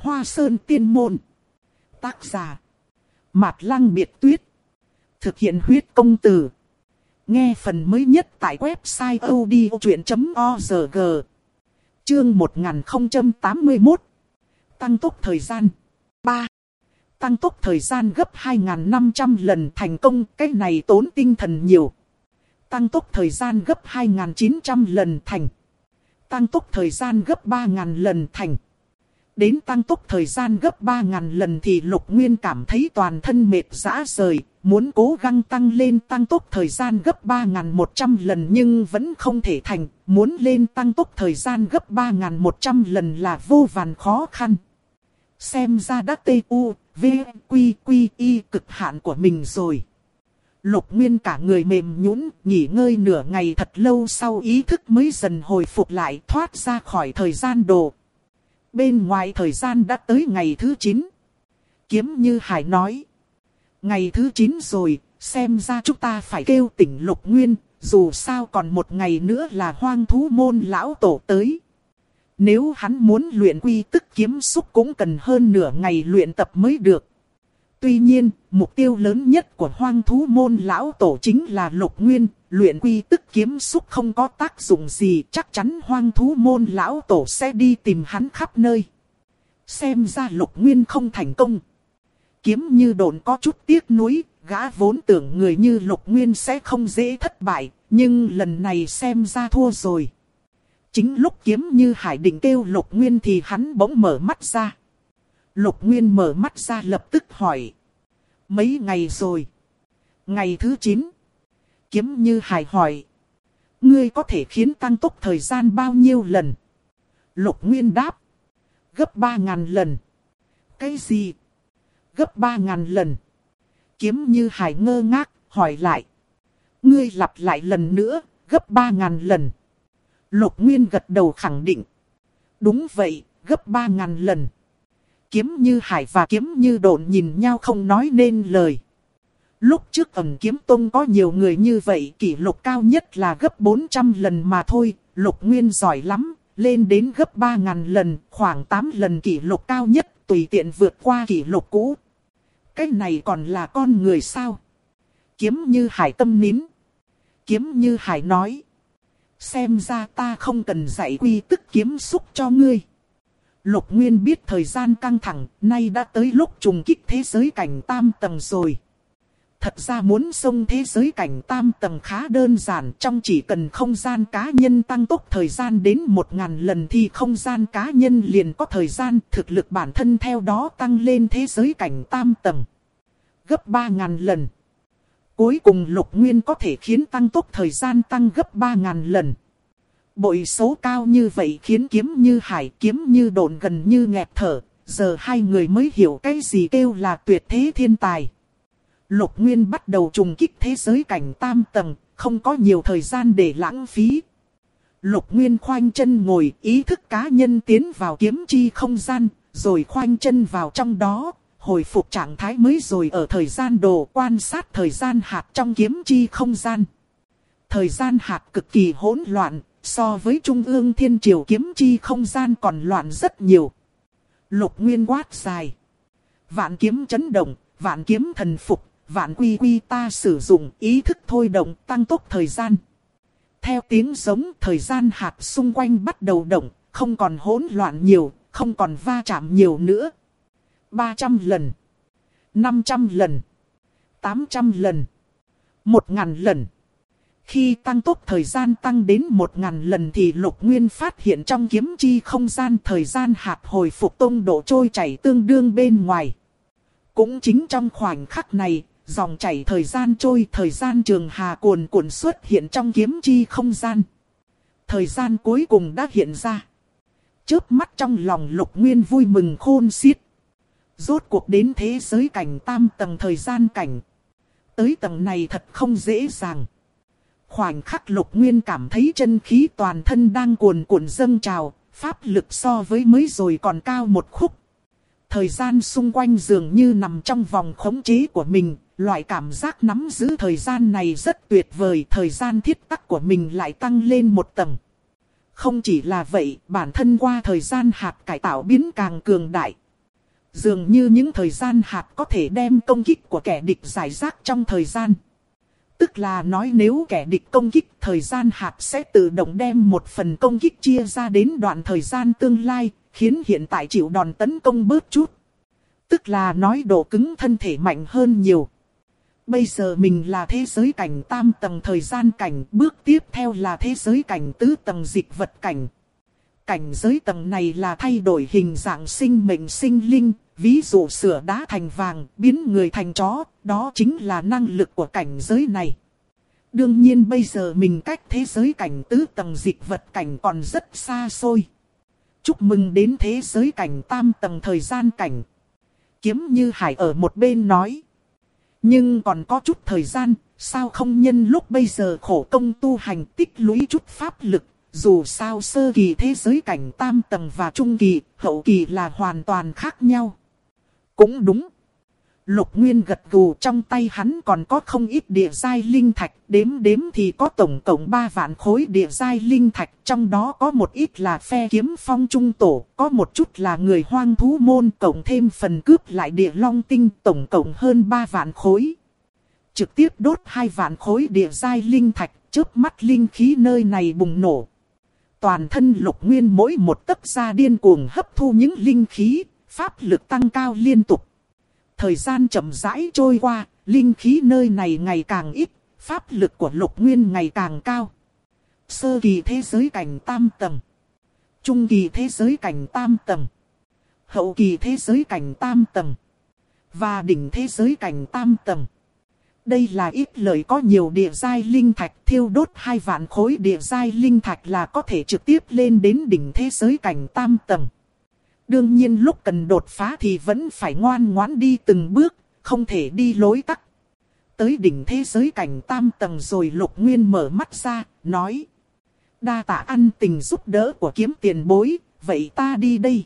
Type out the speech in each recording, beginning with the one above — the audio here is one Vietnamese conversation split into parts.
Hoa Sơn Tiên Môn. Tác giả Mạt Lăng Biệt Tuyết. Thực hiện huyết công từ. Nghe phần mới nhất tại website odchuyện.org. Chương 1081. Tăng tốc thời gian 3. Tăng tốc thời gian gấp 2.500 lần thành công, cái này tốn tinh thần nhiều. Tăng tốc thời gian gấp 2.900 lần thành. Tăng tốc thời gian gấp 3.000 lần thành. Đến tăng tốc thời gian gấp 3.000 lần thì Lục Nguyên cảm thấy toàn thân mệt rã rời, muốn cố gắng tăng lên tăng tốc thời gian gấp 3.100 lần nhưng vẫn không thể thành, muốn lên tăng tốc thời gian gấp 3.100 lần là vô vàn khó khăn. Xem ra đã TUVQQI cực hạn của mình rồi. Lục Nguyên cả người mềm nhũn, nghỉ ngơi nửa ngày thật lâu sau ý thức mới dần hồi phục lại, thoát ra khỏi thời gian đồ. Bên ngoài thời gian đã tới ngày thứ 9. Kiếm Như Hải nói. Ngày thứ 9 rồi, xem ra chúng ta phải kêu tỉnh Lục Nguyên, dù sao còn một ngày nữa là Hoang Thú Môn lão tổ tới. Nếu hắn muốn luyện quy tức kiếm xúc cũng cần hơn nửa ngày luyện tập mới được. Tuy nhiên, mục tiêu lớn nhất của Hoang Thú Môn lão tổ chính là Lục Nguyên, luyện quy tức kiếm xúc không có tác dụng gì, chắc chắn Hoang Thú Môn lão tổ sẽ đi tìm hắn khắp nơi. Xem ra Lục Nguyên không thành công. Kiếm Như độn có chút tiếc nuối, gã vốn tưởng người như Lục Nguyên sẽ không dễ thất bại, nhưng lần này xem ra thua rồi. Chính lúc Kiếm Như Hải định kêu Lục Nguyên thì hắn bỗng mở mắt ra. Lục Nguyên mở mắt ra lập tức hỏi. Mấy ngày rồi? Ngày thứ 9. Kiếm Như Hải hỏi. Ngươi có thể khiến tăng tốc thời gian bao nhiêu lần? Lục Nguyên đáp. Gấp 3.000 lần. Cái gì? Gấp 3.000 lần. Kiếm Như Hải ngơ ngác, hỏi lại. Ngươi lặp lại lần nữa, gấp 3.000 lần. Lục Nguyên gật đầu khẳng định. Đúng vậy, gấp 3.000 lần. Kiếm Như Hải và Kiếm Như độn nhìn nhau không nói nên lời. Lúc trước Ẩn Kiếm Tông có nhiều người như vậy, kỷ lục cao nhất là gấp 400 lần mà thôi. Lục Nguyên giỏi lắm, lên đến gấp 3.000 lần, khoảng 8 lần kỷ lục cao nhất, tùy tiện vượt qua kỷ lục cũ. Cái này còn là con người sao? Kiếm Như Hải tâm nín. Kiếm Như Hải nói. Xem ra ta không cần dạy quy tức kiếm xúc cho ngươi. Lục Nguyên biết thời gian căng thẳng, nay đã tới lúc trùng kích thế giới cảnh tam tầng rồi. Thật ra muốn xông thế giới cảnh tam tầng khá đơn giản, trong chỉ cần không gian cá nhân tăng tốc thời gian đến 1.000 lần thì không gian cá nhân liền có thời gian, thực lực bản thân theo đó tăng lên thế giới cảnh tam tầng. Gấp 3.000 lần. Cuối cùng Lục Nguyên có thể khiến tăng tốc thời gian tăng gấp 3.000 lần. Bội số cao như vậy khiến Kiếm Như Hải, Kiếm Như độn gần như nghẹt thở, giờ hai người mới hiểu cái gì kêu là tuyệt thế thiên tài. Lục Nguyên bắt đầu trùng kích thế giới cảnh tam tầng, không có nhiều thời gian để lãng phí. Lục Nguyên khoanh chân ngồi, ý thức cá nhân tiến vào kiếm chi không gian, rồi khoanh chân vào trong đó, hồi phục trạng thái mới rồi ở thời gian đồ quan sát thời gian hạt trong kiếm chi không gian. Thời gian hạt cực kỳ hỗn loạn, so với Trung ương Thiên Triều kiếm chi không gian còn loạn rất nhiều. Lục Nguyên quát dài. Vạn kiếm chấn động, vạn kiếm thần phục, vạn quy quy ta sử dụng ý thức thôi động tăng tốc thời gian. Theo tiếng giống thời gian hạt xung quanh bắt đầu động, không còn hỗn loạn nhiều, không còn va chạm nhiều nữa. 300 lần, 500 lần, 800 lần, 1.000 lần. Khi tăng tốc thời gian tăng đến 1.000 lần thì Lục Nguyên phát hiện trong kiếm chi không gian thời gian hạt hồi phục tốc độ trôi chảy tương đương bên ngoài. Cũng chính trong khoảnh khắc này, dòng chảy thời gian trôi thời gian trường hà cuồn cuộn xuất hiện trong kiếm chi không gian. Thời gian cuối cùng đã hiện ra. Chớp mắt trong lòng Lục Nguyên vui mừng khôn xiết. Rốt cuộc đến thế giới cảnh tam tầng thời gian cảnh. Tới tầng này thật không dễ dàng. Khoảnh khắc Lục Nguyên cảm thấy chân khí toàn thân đang cuồn cuộn dâng trào, pháp lực so với mới rồi còn cao một khúc. Thời gian xung quanh dường như nằm trong vòng khống chế của mình, loại cảm giác nắm giữ thời gian này rất tuyệt vời, thời gian thiết tắc của mình lại tăng lên một tầng. Không chỉ là vậy, bản thân qua thời gian hạt cải tạo biến càng cường đại. Dường như những thời gian hạt có thể đem công kích của kẻ địch giải rác trong thời gian. Tức là nói nếu kẻ địch công kích, thời gian hạt sẽ tự động đem một phần công kích chia ra đến đoạn thời gian tương lai, khiến hiện tại chịu đòn tấn công bớt chút. Tức là nói độ cứng thân thể mạnh hơn nhiều. Bây giờ mình là thế giới cảnh tam tầng thời gian cảnh, bước tiếp theo là thế giới cảnh tứ tầng dịch vật cảnh. Cảnh giới tầng này là thay đổi hình dạng sinh mệnh sinh linh, ví dụ sửa đá thành vàng, biến người thành chó, đó chính là năng lực của cảnh giới này. Đương nhiên bây giờ mình cách thế giới cảnh tứ tầng dịch vật cảnh còn rất xa xôi. Chúc mừng đến thế giới cảnh tam tầng thời gian cảnh. Kiếm Như Hải ở một bên nói. Nhưng còn có chút thời gian, sao không nhân lúc bây giờ khổ công tu hành tích lũy chút pháp lực. Dù sao sơ kỳ thế giới cảnh tam tầng và trung kỳ, hậu kỳ là hoàn toàn khác nhau. Cũng đúng. Lục Nguyên gật gù, trong tay hắn còn có không ít địa giai linh thạch, đếm đếm thì có tổng cộng 3 vạn khối địa giai linh thạch, trong đó có một ít là phe kiếm phong trung tổ, có một chút là người hoang thú môn, cộng thêm phần cướp lại địa long tinh, tổng cộng hơn 3 vạn khối. Trực tiếp đốt 2 vạn khối địa giai linh thạch, chớp mắt linh khí nơi này bùng nổ. Toàn thân Lục Nguyên mỗi một tấc da điên cuồng hấp thu những linh khí, pháp lực tăng cao liên tục. Thời gian chậm rãi trôi qua, linh khí nơi này ngày càng ít, pháp lực của Lục Nguyên ngày càng cao. Sơ kỳ thế giới cảnh tam tầng, trung kỳ thế giới cảnh tam tầng, hậu kỳ thế giới cảnh tam tầng, và đỉnh thế giới cảnh tam tầng. Đây là ít lời có nhiều địa giai linh thạch, thiêu đốt 2 vạn khối địa giai linh thạch là có thể trực tiếp lên đến đỉnh thế giới cảnh tam tầng. Đương nhiên lúc cần đột phá thì vẫn phải ngoan ngoãn đi từng bước, không thể đi lối tắt. Tới đỉnh thế giới cảnh tam tầng rồi Lục Nguyên mở mắt ra, nói. Đa tạ ăn tình giúp đỡ của Kiếm tiền bối, vậy ta đi đây.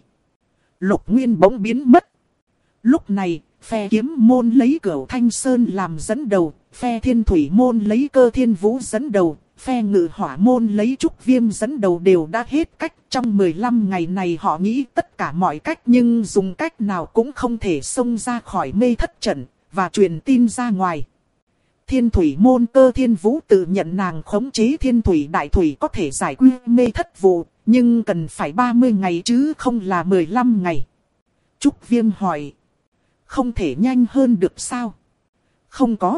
Lục Nguyên bỗng biến mất. Lúc này, phe kiếm môn lấy Cửu Thanh Sơn làm dẫn đầu, phe thiên thủy môn lấy Cơ Thiên Vũ dẫn đầu, phe ngự hỏa môn lấy Trúc Viêm dẫn đầu đều đã hết cách. Trong 15 ngày này họ nghĩ tất cả mọi cách nhưng dùng cách nào cũng không thể xông ra khỏi mê thất trận và truyền tin ra ngoài. Thiên thủy môn Cơ Thiên Vũ tự nhận nàng khống chế thiên thủy đại thủy có thể giải quyết mê thất vụ, nhưng cần phải 30 ngày chứ không là 15 ngày. Trúc Viêm hỏi. Không thể nhanh hơn được sao? Không có.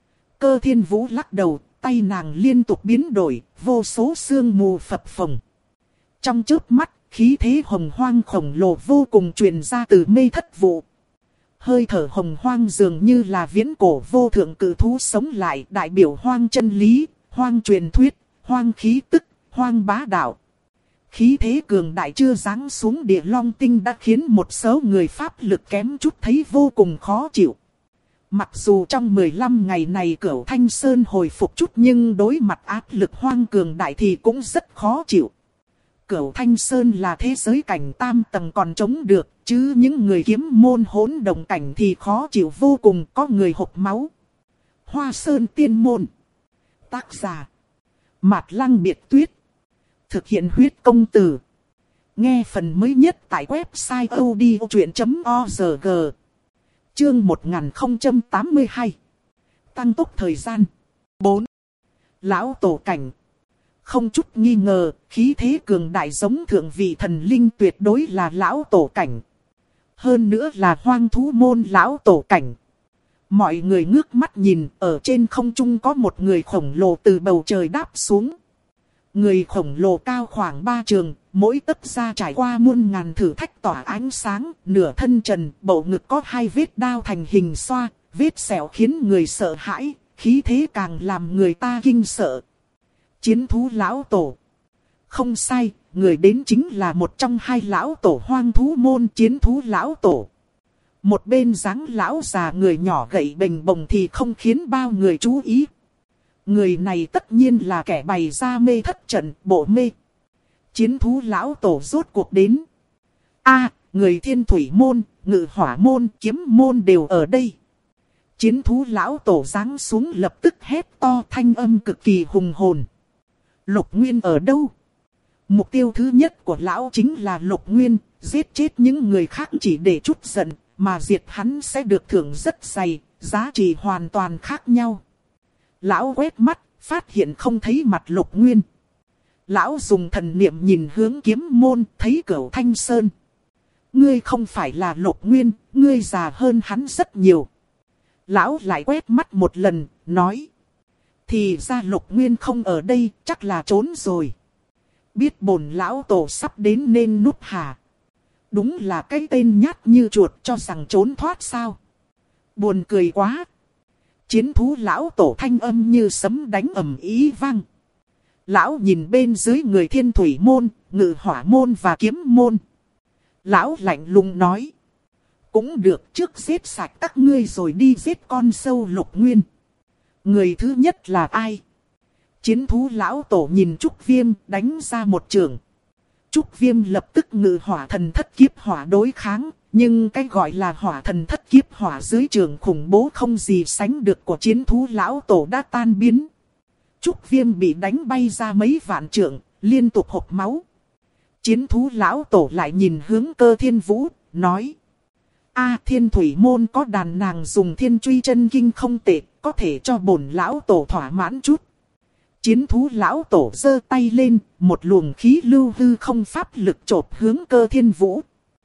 Cơ Thiên Vũ lắc đầu, tay nàng liên tục biến đổi, vô số sương mù phập phồng. Trong chớp mắt, khí thế hồng hoang khổng lồ vô cùng truyền ra từ mê thất vụ. Hơi thở hồng hoang dường như là viễn cổ vô thượng cự thú sống lại, đại biểu hoang chân lý, hoang truyền thuyết, hoang khí tức, hoang bá đạo. Khí thế cường đại chưa giáng xuống địa long tinh đã khiến một số người pháp lực kém chút thấy vô cùng khó chịu. Mặc dù trong 15 ngày này Cửu Thanh Sơn hồi phục chút nhưng đối mặt áp lực hoang cường đại thì cũng rất khó chịu. Cửu Thanh Sơn là thế giới cảnh tam tầng còn chống được, chứ những người kiếm môn hỗn động cảnh thì khó chịu vô cùng, có người hộc máu. Hoa Sơn Tiên Môn. Tác giả Mạt Lăng Biệt Tuyết. Thực hiện huyết công từ. Nghe phần mới nhất tại website odchuyện.org. Chương 1082. Tăng tốc thời gian. 4. Lão Tổ Cảnh. Không chút nghi ngờ, khí thế cường đại giống thượng vị thần linh tuyệt đối là Lão Tổ Cảnh. Hơn nữa là hoang thú môn Lão Tổ Cảnh. Mọi người ngước mắt nhìn, ở trên không trung có một người khổng lồ từ bầu trời đáp xuống. Người khổng lồ cao khoảng 3 trượng, mỗi tấc da trải qua muôn ngàn thử thách tỏa ánh sáng, nửa thân trần, bầu ngực có 2 vết đao thành hình xoa, vết sẹo khiến người sợ hãi, khí thế càng làm người ta kinh sợ. Chiến thú Lão Tổ. Không sai, người đến chính là một trong 2 lão tổ hoang thú môn Chiến thú Lão Tổ. Một bên dáng lão già người nhỏ gậy bềnh bồng thì không khiến bao người chú ý. Người này tất nhiên là kẻ bày ra mê thất trận, bộ mê. Chiến thú Lão Tổ rốt cuộc đến. Người thiên thủy môn, ngự hỏa môn, kiếm môn đều ở đây. Chiến thú Lão Tổ giáng xuống lập tức hét to, thanh âm cực kỳ hùng hồn. Lục Nguyên ở đâu? Mục tiêu thứ nhất của Lão chính là Lục Nguyên, giết chết những người khác chỉ để trút giận, mà diệt hắn sẽ được thưởng rất dày, giá trị hoàn toàn khác nhau. Lão quét mắt, phát hiện không thấy mặt Lục Nguyên. Lão dùng thần niệm nhìn hướng kiếm môn, thấy Cửu Thanh Sơn. Ngươi không phải là Lục Nguyên, ngươi già hơn hắn rất nhiều. Lão lại quét mắt một lần, nói. Thì ra Lục Nguyên không ở đây, chắc là trốn rồi. Biết bổn lão tổ sắp đến nên núp hà. Đúng là cái tên nhát như chuột cho rằng trốn thoát sao. Buồn cười quá. Chiến thú lão tổ thanh âm như sấm đánh ầm ý vang. Lão nhìn bên dưới người Thiên Thủy môn, Ngự Hỏa môn và Kiếm môn. Lão lạnh lùng nói. Cũng được, trước giết sạch các ngươi rồi đi giết con sâu Lục Nguyên. Người thứ nhất là ai? Chiến thú lão tổ nhìn Trúc Viêm đánh ra một trường. Trúc Viêm lập tức ngự hỏa thần thất kiếp hỏa đối kháng. Nhưng cái gọi là hỏa thần thất kiếp hỏa dưới trường khủng bố không gì sánh được của chiến thú lão tổ đã tan biến. Trúc Viêm bị đánh bay ra mấy vạn trượng, liên tục hộc máu. Chiến thú lão tổ lại nhìn hướng Cơ Thiên Vũ, nói. Thiên Thủy môn có đàn nàng dùng thiên truy chân kinh không tệ, có thể cho bổn lão tổ thỏa mãn chút. Chiến thú lão tổ giơ tay lên, một luồng khí lưu hư không pháp lực chộp hướng Cơ Thiên Vũ.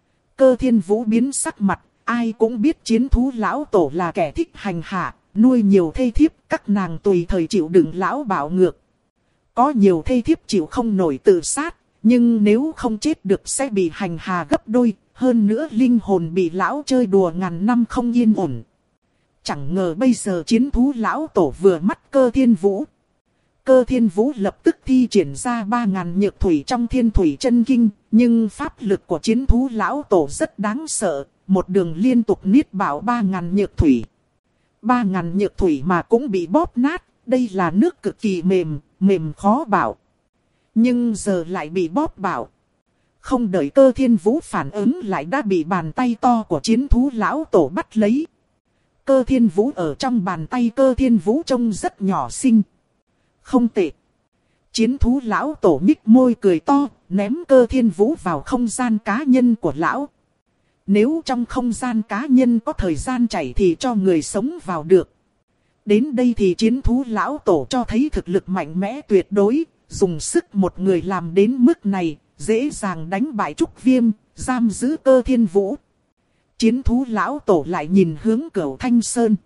Cơ Thiên Vũ biến sắc mặt, ai cũng biết chiến thú lão tổ là kẻ thích hành hạ, nuôi nhiều thê thiếp, các nàng tùy thời chịu đựng lão bạo ngược. Có nhiều thê thiếp chịu không nổi tự sát, nhưng nếu không chết được sẽ bị hành hạ gấp đôi, hơn nữa linh hồn bị lão chơi đùa ngàn năm không yên ổn. Chẳng ngờ bây giờ chiến thú lão tổ vừa mắt Cơ Thiên Vũ. Cơ Thiên Vũ lập tức thi triển ra 3000 nhược thủy trong thiên thủy chân kinh, nhưng pháp lực của chiến thú lão tổ rất đáng sợ, một đường liên tục niết bảo 3000 nhược thủy. 3000 nhược thủy mà cũng bị bóp nát, đây là nước cực kỳ mềm, mềm khó bảo. Nhưng giờ lại bị bóp bảo. Không đợi Cơ Thiên Vũ phản ứng lại đã bị bàn tay to của chiến thú lão tổ bắt lấy. Cơ Thiên Vũ ở trong bàn tay Cơ Thiên Vũ trông rất nhỏ xinh. Không tệ. Chiến thú lão tổ nhích môi cười to, ném Cơ Thiên Vũ vào không gian cá nhân của lão. Nếu trong không gian cá nhân có thời gian chảy thì cho người sống vào được. Đến đây thì chiến thú lão tổ cho thấy thực lực mạnh mẽ tuyệt đối, dùng sức một người làm đến mức này, dễ dàng đánh bại Trúc Viêm, giam giữ Cơ Thiên Vũ. Chiến thú lão tổ lại nhìn hướng Cửu Thanh Sơn.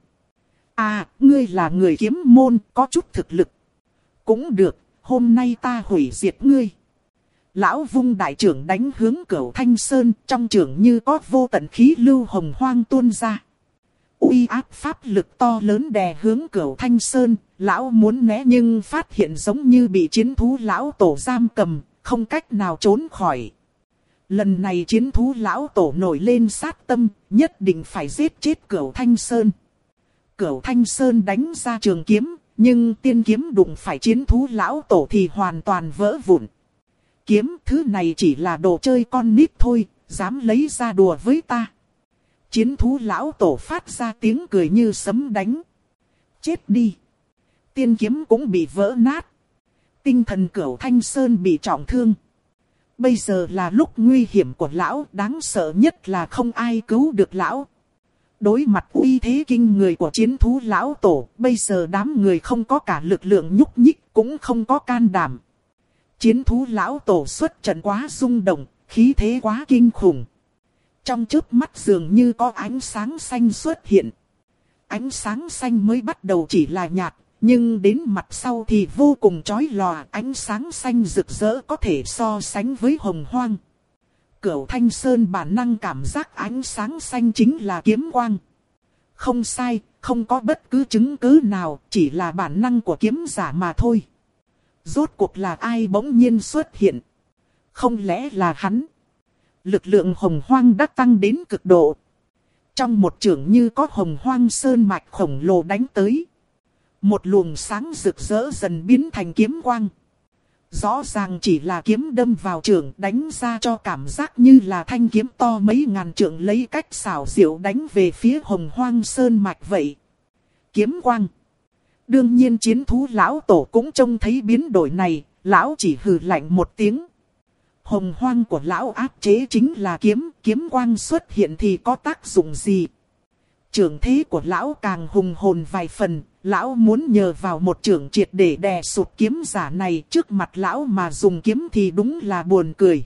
Ngươi là người kiếm môn, có chút thực lực. Cũng được, hôm nay ta hủy diệt ngươi. Lão vung đại trưởng đánh hướng Cửu Thanh Sơn, trong trưởng như có vô tận khí lưu hồng hoang tuôn ra. Uy áp pháp lực to lớn đè hướng Cửu Thanh Sơn, lão muốn né nhưng phát hiện giống như bị chiến thú lão tổ giam cầm, không cách nào trốn khỏi. Lần này chiến thú lão tổ nổi lên sát tâm, nhất định phải giết chết Cửu Thanh Sơn. Cửu Thanh Sơn đánh ra trường kiếm, nhưng tiên kiếm đụng phải chiến thú lão tổ thì hoàn toàn vỡ vụn. Kiếm thứ này chỉ là đồ chơi con nít thôi, dám lấy ra đùa với ta. Chiến thú lão tổ phát ra tiếng cười như sấm đánh. Chết đi. Tiên kiếm cũng bị vỡ nát. Tinh thần Cửu Thanh Sơn bị trọng thương. Bây giờ là lúc nguy hiểm của lão, đáng sợ nhất là không ai cứu được lão. Đối mặt uy thế kinh người của chiến thú lão tổ, bây giờ đám người không có cả lực lượng nhúc nhích, cũng không có can đảm. Chiến thú lão tổ xuất trận quá rung động, khí thế quá kinh khủng. Trong chớp mắt dường như có ánh sáng xanh xuất hiện. Ánh sáng xanh mới bắt đầu chỉ là nhạt, nhưng đến mặt sau thì vô cùng chói lòa. Ánh sáng xanh rực rỡ có thể so sánh với hồng hoang. Cửu Thanh Sơn bản năng cảm giác ánh sáng xanh chính là kiếm quang. Không sai, không có bất cứ chứng cứ nào, chỉ là bản năng của kiếm giả mà thôi. Rốt cuộc là ai bỗng nhiên xuất hiện? Không lẽ là hắn? Lực lượng hồng hoang đã tăng đến cực độ. Trong một chưởng như có hồng hoang sơn mạch khổng lồ đánh tới. Một luồng sáng rực rỡ dần biến thành kiếm quang. Rõ ràng chỉ là kiếm đâm vào chưởng đánh ra cho cảm giác như là thanh kiếm to mấy ngàn trượng lấy cách xảo diệu đánh về phía hồng hoang sơn mạch vậy. Kiếm quang. Đương nhiên chiến thú lão tổ cũng trông thấy biến đổi này, lão chỉ hừ lạnh một tiếng. Hồng hoang của lão áp chế chính là kiếm, kiếm quang xuất hiện thì có tác dụng gì? Trưởng thế của lão càng hùng hồn vài phần, lão muốn nhờ vào một trưởng triệt để đè sụp kiếm giả này, trước mặt lão mà dùng kiếm thì đúng là buồn cười.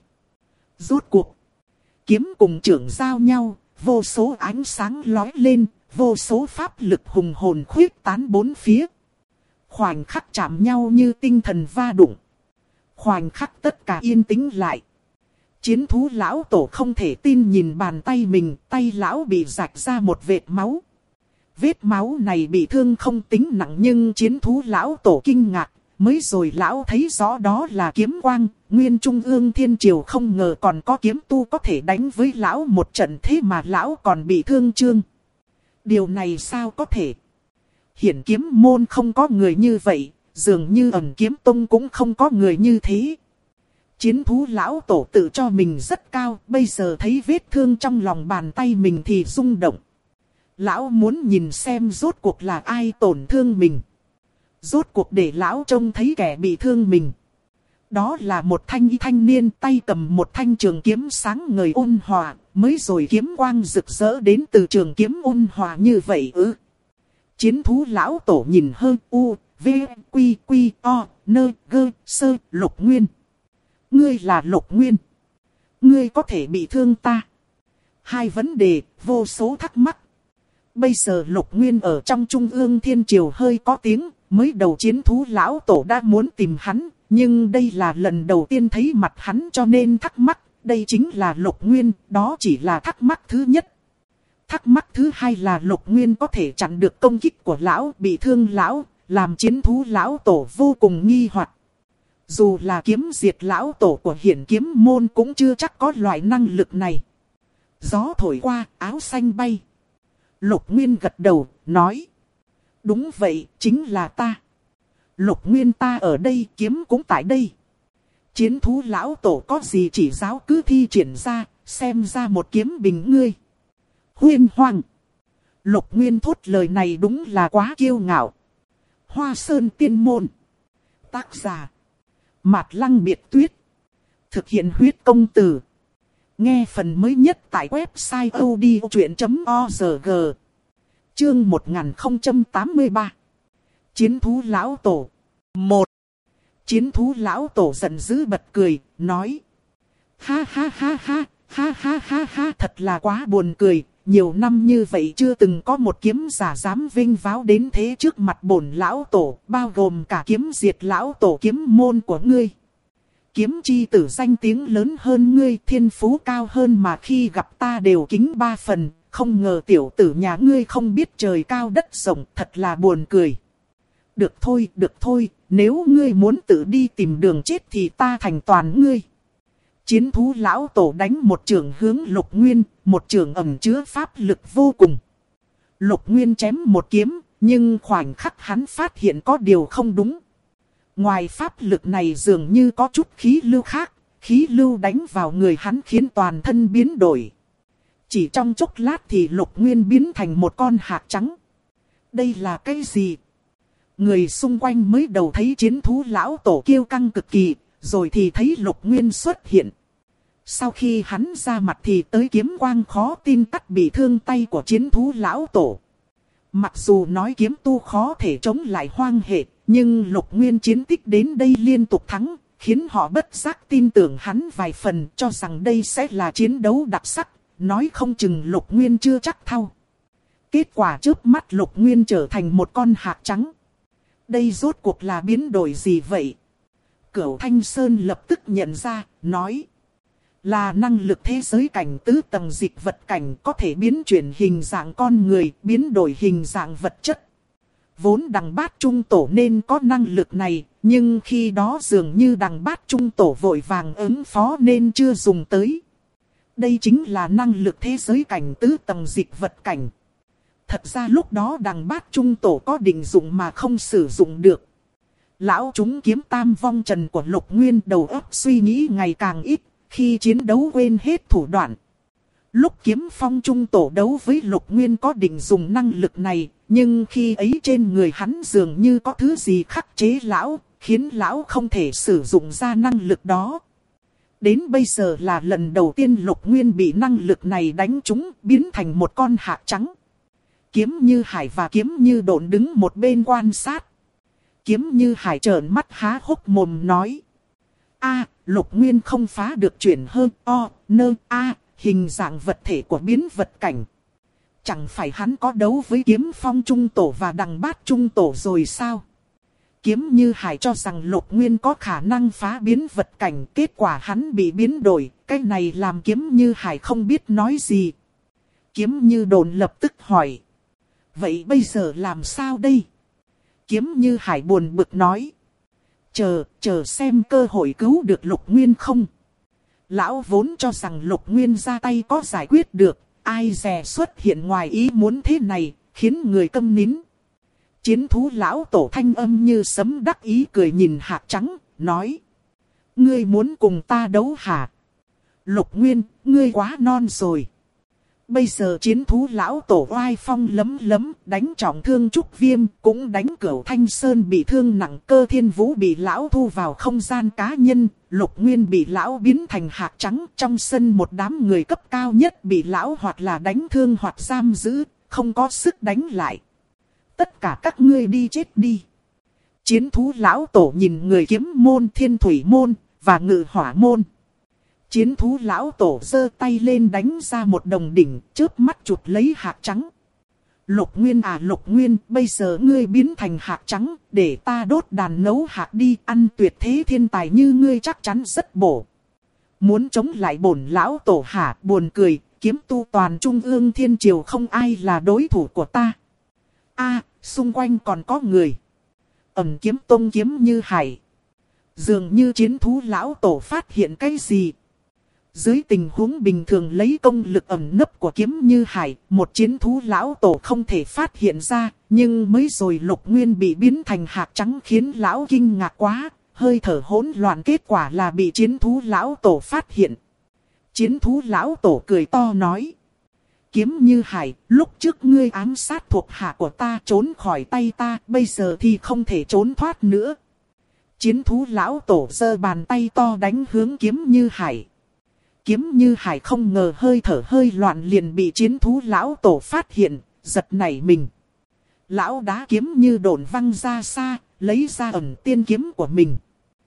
Rốt cuộc, kiếm cùng trưởng giao nhau, vô số ánh sáng lóe lên, vô số pháp lực hùng hồn khuyết tán bốn phía. Khoảnh khắc chạm nhau như tinh thần va đụng. Khoảnh khắc tất cả yên tĩnh lại. Chiến thú lão tổ không thể tin nhìn bàn tay mình, tay lão bị rạch ra một vệt máu. Vết máu này bị thương không tính nặng nhưng chiến thú lão tổ kinh ngạc. Mới rồi lão thấy rõ đó là kiếm quang, nguyên trung ương thiên triều không ngờ còn có kiếm tu có thể đánh với lão một trận, thế mà lão còn bị thương chương. Điều này sao có thể? Hiển kiếm môn không có người như vậy, dường như ẩn kiếm tông cũng không có người như thế. Chiến thú lão tổ tự cho mình rất cao, bây giờ thấy vết thương trong lòng bàn tay mình thì rung động. Lão muốn nhìn xem rốt cuộc là ai tổn thương mình. Rốt cuộc để lão trông thấy kẻ bị thương mình. Đó là một thanh niên tay cầm một thanh trường kiếm sáng ngời ôn hòa, mới rồi kiếm quang rực rỡ đến từ trường kiếm ôn hòa như vậy ư. Chiến thú lão tổ nhìn hơn u, v, quy, quy, o, nơ, gơ, sơ, Lục Nguyên. Ngươi là Lục Nguyên. Ngươi có thể bị thương ta. Hai vấn đề, vô số thắc mắc. Bây giờ Lục Nguyên ở trong trung ương thiên triều hơi có tiếng, mới đầu chiến thú lão tổ đã muốn tìm hắn, nhưng đây là lần đầu tiên thấy mặt hắn cho nên thắc mắc, đây chính là Lục Nguyên, đó chỉ là thắc mắc thứ nhất. Thắc mắc thứ hai là Lục Nguyên có thể chặn được công kích của lão, bị thương lão, làm chiến thú lão tổ vô cùng nghi hoặc. Dù là kiếm diệt lão tổ của hiển kiếm môn cũng chưa chắc có loại năng lực này. Gió thổi qua, áo xanh bay. Lục Nguyên gật đầu, nói. Đúng vậy, chính là ta. Lục Nguyên ta ở đây, kiếm cũng tại đây. Chiến thú lão tổ có gì chỉ giáo cứ thi triển ra, xem ra một kiếm bình ngươi. Huyên hoang. Lục Nguyên thốt lời này đúng là quá kiêu ngạo. Hoa Sơn Tiên Môn. Tác giả. Mạt Lăng Biệt Tuyết. Thực hiện huyết công từ. Nghe phần mới nhất tại website odchuyện.org. Chương 1083. Chiến thú lão tổ. 1. Chiến thú lão tổ giận dữ bật cười, nói. Ha ha ha ha, ha ha ha ha, thật là quá buồn cười. Nhiều năm như vậy chưa từng có một kiếm giả dám vinh váo đến thế trước mặt bổn lão tổ, bao gồm cả kiếm diệt lão tổ kiếm môn của ngươi. Kiếm chi tử danh tiếng lớn hơn ngươi, thiên phú cao hơn mà khi gặp ta đều kính 3 phần, không ngờ tiểu tử nhà ngươi không biết trời cao đất rộng, thật là buồn cười. Được thôi, nếu ngươi muốn tự đi tìm đường chết thì ta thành toàn ngươi. Chiến thú lão tổ đánh một chưởng hướng Lục Nguyên, một chưởng ẩn chứa pháp lực vô cùng. Lục Nguyên chém một kiếm, nhưng khoảnh khắc hắn phát hiện có điều không đúng. Ngoài pháp lực này dường như có chút khí lưu khác, khí lưu đánh vào người hắn khiến toàn thân biến đổi. Chỉ trong chốc lát thì Lục Nguyên biến thành một con hạc trắng. Đây là cái gì? Người xung quanh mới đầu thấy chiến thú lão tổ kiêu căng cực kỳ, rồi thì thấy Lục Nguyên xuất hiện. Sau khi hắn ra mặt thì tới kiếm quang khó tin cắt bị thương tay của chiến thú lão tổ. Mặc dù nói kiếm tu khó thể chống lại hoang hệ, nhưng Lục Nguyên chiến tích đến đây liên tục thắng, khiến họ bất giác tin tưởng hắn vài phần, cho rằng đây sẽ là chiến đấu đặc sắc, nói không chừng Lục Nguyên chưa chắc thau. Kết quả trước mắt Lục Nguyên trở thành một con hạc trắng. Đây rốt cuộc là biến đổi gì vậy? Cửu Thanh Sơn lập tức nhận ra, nói. Là năng lực thế giới cảnh tứ tầng dịch vật cảnh có thể biến chuyển hình dạng con người, biến đổi hình dạng vật chất. Vốn Đằng Bát Trung Tổ nên có năng lực này, nhưng khi đó dường như Đằng Bát Trung Tổ vội vàng ứng phó nên chưa dùng tới. Đây chính là năng lực thế giới cảnh tứ tầng dịch vật cảnh. Thật ra lúc đó Đằng Bát Trung Tổ có định dụng mà không sử dụng được. Lão chúng kiếm tam vong trần của Lục Nguyên đầu óc suy nghĩ ngày càng ít, khi chiến đấu quên hết thủ đoạn. Lúc kiếm phong trung tổ đấu với Lục Nguyên có định dùng năng lực này, nhưng khi ấy trên người hắn dường như có thứ gì khắc chế lão, khiến lão không thể sử dụng ra năng lực đó. đến bây giờ là lần đầu tiên Lục Nguyên bị năng lực này đánh trúng, biến thành một con hạc trắng. Kiếm Như Hải và Kiếm Như Độn đứng một bên quan sát. Kiếm Như Hải trợn mắt há hốc mồm nói. Lục Nguyên không phá được chuyển hơn hình dạng vật thể của biến vật cảnh. Chẳng phải hắn có đấu với Kiếm Phong Trung Tổ và Đằng Bát Trung Tổ rồi sao? Kiếm Như Hải cho rằng Lục Nguyên có khả năng phá biến vật cảnh, kết quả hắn bị biến đổi, cái này làm Kiếm Như Hải không biết nói gì. Kiếm Như Độn lập tức hỏi. Vậy bây giờ làm sao đây? Kiếm Như Hải buồn bực nói. Chờ xem cơ hội cứu được Lục Nguyên không. Lão vốn cho rằng Lục Nguyên ra tay có giải quyết được, ai dè xuất hiện ngoài ý muốn thế này, khiến người câm nín. Chiến thú lão tổ thanh âm như sấm đắc ý cười nhìn hạc trắng, nói. Ngươi muốn cùng ta đấu hả? Lục Nguyên, ngươi quá non rồi. Bây giờ chiến thú lão tổ oai phong lấm lấm, đánh trọng thương Trúc Viêm, cũng đánh Cửu Thanh Sơn bị thương nặng, Cơ Thiên Vũ bị lão thu vào không gian cá nhân, Lục Nguyên bị lão biến thành hạc trắng, trong sân một đám người cấp cao nhất bị lão hoặc là đánh thương hoặc giam giữ, không có sức đánh lại. Tất cả các ngươi đi chết đi. Chiến thú lão tổ nhìn người Kiếm môn, Thiên Thủy môn và Ngự Hỏa môn. Chiến thú lão tổ giơ tay lên đánh ra một đồng đỉnh, chớp mắt chụp lấy hạc trắng. Lục Nguyên Lục Nguyên, bây giờ ngươi biến thành hạc trắng, để ta đốt đàn nấu hạc đi, ăn tuyệt thế thiên tài như ngươi chắc chắn rất bổ. Muốn chống lại bổn lão tổ hả? Buồn cười, kiếm tu toàn trung ương thiên triều không ai là đối thủ của ta. Xung quanh còn có người. Ẩn Kiếm Tông Kiếm Như Hải. Dường như chiến thú lão tổ phát hiện cái gì. Dưới tình huống bình thường lấy công lực ẩn nấp của Kiếm Như Hải, một chiến thú lão tổ không thể phát hiện ra, nhưng mới rồi Lục Nguyên bị biến thành hạc trắng khiến lão kinh ngạc quá, hơi thở hỗn loạn, kết quả là bị chiến thú lão tổ phát hiện. Chiến thú lão tổ cười to nói. Kiếm Như Hải, lúc trước ngươi ám sát thuộc hạ của ta trốn khỏi tay ta, bây giờ thì không thể trốn thoát nữa. Chiến thú lão tổ giơ bàn tay to đánh hướng Kiếm Như Hải. Kiếm Như Hải không ngờ hơi thở hơi loạn liền bị chiến thú lão tổ phát hiện, giật nảy mình. Lão đá Kiếm Như Độn văng ra xa, lấy ra ẩn tiên kiếm của mình.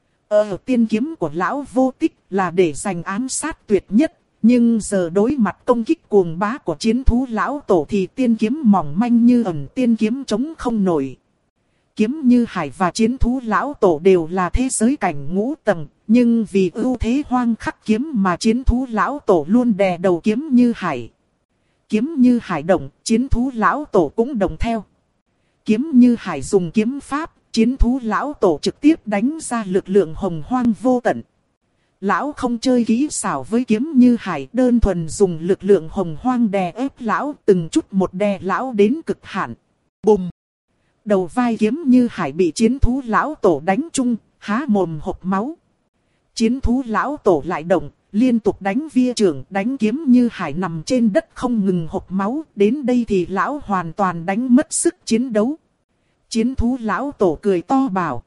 Tiên kiếm của lão vô tích là để giành ám sát tuyệt nhất, nhưng giờ đối mặt công kích cuồng bá của chiến thú lão tổ thì tiên kiếm mỏng manh như ẩn tiên kiếm chống không nổi. Kiếm Như Hải và chiến thú lão tổ đều là thế giới cảnh ngũ tầng, nhưng vì ưu thế hoang khắc kiếm mà chiến thú lão tổ luôn đè đầu Kiếm Như Hải. Kiếm Như Hải động, chiến thú lão tổ cũng động theo. Kiếm Như Hải dùng kiếm pháp, chiến thú lão tổ trực tiếp đánh ra lực lượng hồng hoang vô tận. Lão không chơi kỹ xảo với Kiếm Như Hải, đơn thuần dùng lực lượng hồng hoang đè ép lão, từng chút một đè lão đến cực hạn. Bùm! Đầu vai Kiếm Như Hải bị chiến thú lão tổ đánh trúng, há mồm hộc máu. Chiến thú lão tổ lại động, liên tục đánh vía trưởng, đánh Kiếm Như Hải nằm trên đất không ngừng hộc máu, đến đây thì lão hoàn toàn đánh mất sức chiến đấu. Chiến thú lão tổ cười to bảo.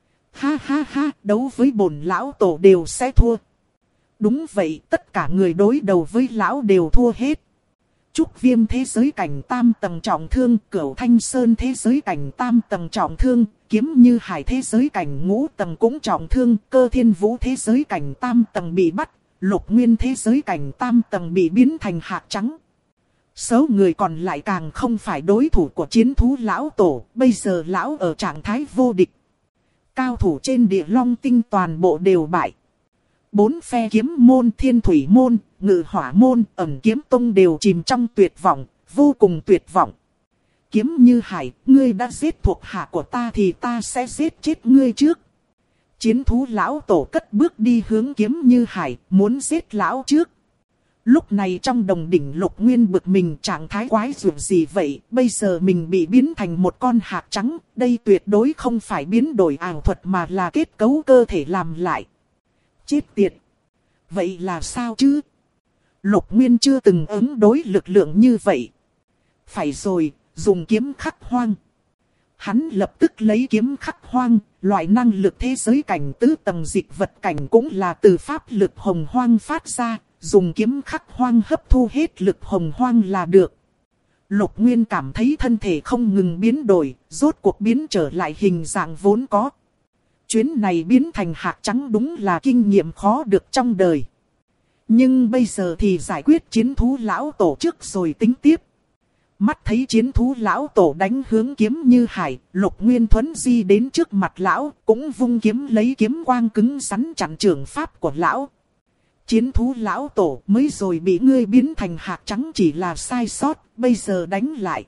Ha ha ha, đấu với bổn lão tổ đều sẽ thua. Đúng vậy, tất cả người đối đầu với lão đều thua hết. Trúc Viêm thế giới cảnh tam tầng trọng thương, Cửu Thanh Sơn thế giới cảnh tam tầng trọng thương, Kiếm Như Hải thế giới cảnh ngũ tầng cũng trọng thương, Cơ Thiên Vũ thế giới cảnh tam tầng bị bắt, Lục Nguyên thế giới cảnh tam tầng bị biến thành hạc trắng. Số người còn lại càng không phải đối thủ của chiến thú lão tổ, bây giờ lão ở trạng thái vô địch. Cao thủ trên Địa Long Tinh toàn bộ đều bại. Bốn phe Kiếm môn, Thiên Thủy môn, Ngự Hỏa môn, Ẩn Kiếm Tông đều chìm trong tuyệt vọng, vô cùng tuyệt vọng. Kiếm Như Hải, ngươi đã giết thuộc hạ của ta thì ta sẽ giết chết ngươi trước. Chiến thú lão tổ cất bước đi hướng Kiếm Như Hải, muốn giết lão trước. Lúc này trong đồng đỉnh Lục Nguyên bực mình, trạng thái quái dường gì vậy, bây giờ mình bị biến thành một con hạc trắng, đây tuyệt đối không phải biến đổi ảo thuật mà là kết cấu cơ thể làm lại. Chết tiệt! Vậy là sao chứ? Lục Nguyên chưa từng ứng đối lực lượng như vậy. Phải rồi, dùng kiếm khắc hoang. Hắn lập tức lấy kiếm khắc hoang, loại năng lực thế giới cảnh tứ tầng dịch vật cảnh cũng là từ pháp lực hồng hoang phát ra, dùng kiếm khắc hoang hấp thu hết lực hồng hoang là được. Lục Nguyên cảm thấy thân thể không ngừng biến đổi, rốt cuộc biến trở lại hình dạng vốn có. Chuyến này biến thành hạc trắng đúng là kinh nghiệm khó được trong đời. Nhưng bây giờ thì giải quyết chiến thú lão tổ trước rồi tính tiếp. Mắt thấy chiến thú lão tổ đánh hướng kiếm như hải, Lục Nguyên thuấn di đến trước mặt lão, cũng vung kiếm lấy kiếm quang cứng rắn chặn trường pháp của lão. Chiến thú lão tổ mới rồi bị ngươi biến thành hạc trắng chỉ là sai sót, bây giờ đánh lại.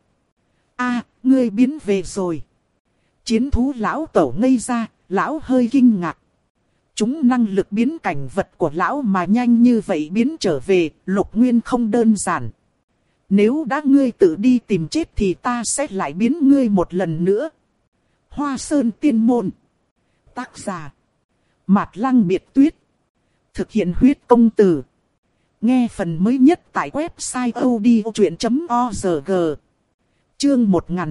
Ngươi biến về rồi. Chiến thú lão tổ ngây ra, lão hơi kinh ngạc. Chúng năng lực biến cảnh vật của lão mà nhanh như vậy biến trở về, Lục Nguyên không đơn giản. Nếu đã ngươi tự đi tìm chết thì ta sẽ lại biến ngươi một lần nữa. Hoa Sơn Tiên Môn. Tác giả Mạt Lăng Biệt Tuyết. Thực hiện huyết công từ. Nghe phần mới nhất tại website odchuyện.org. Chương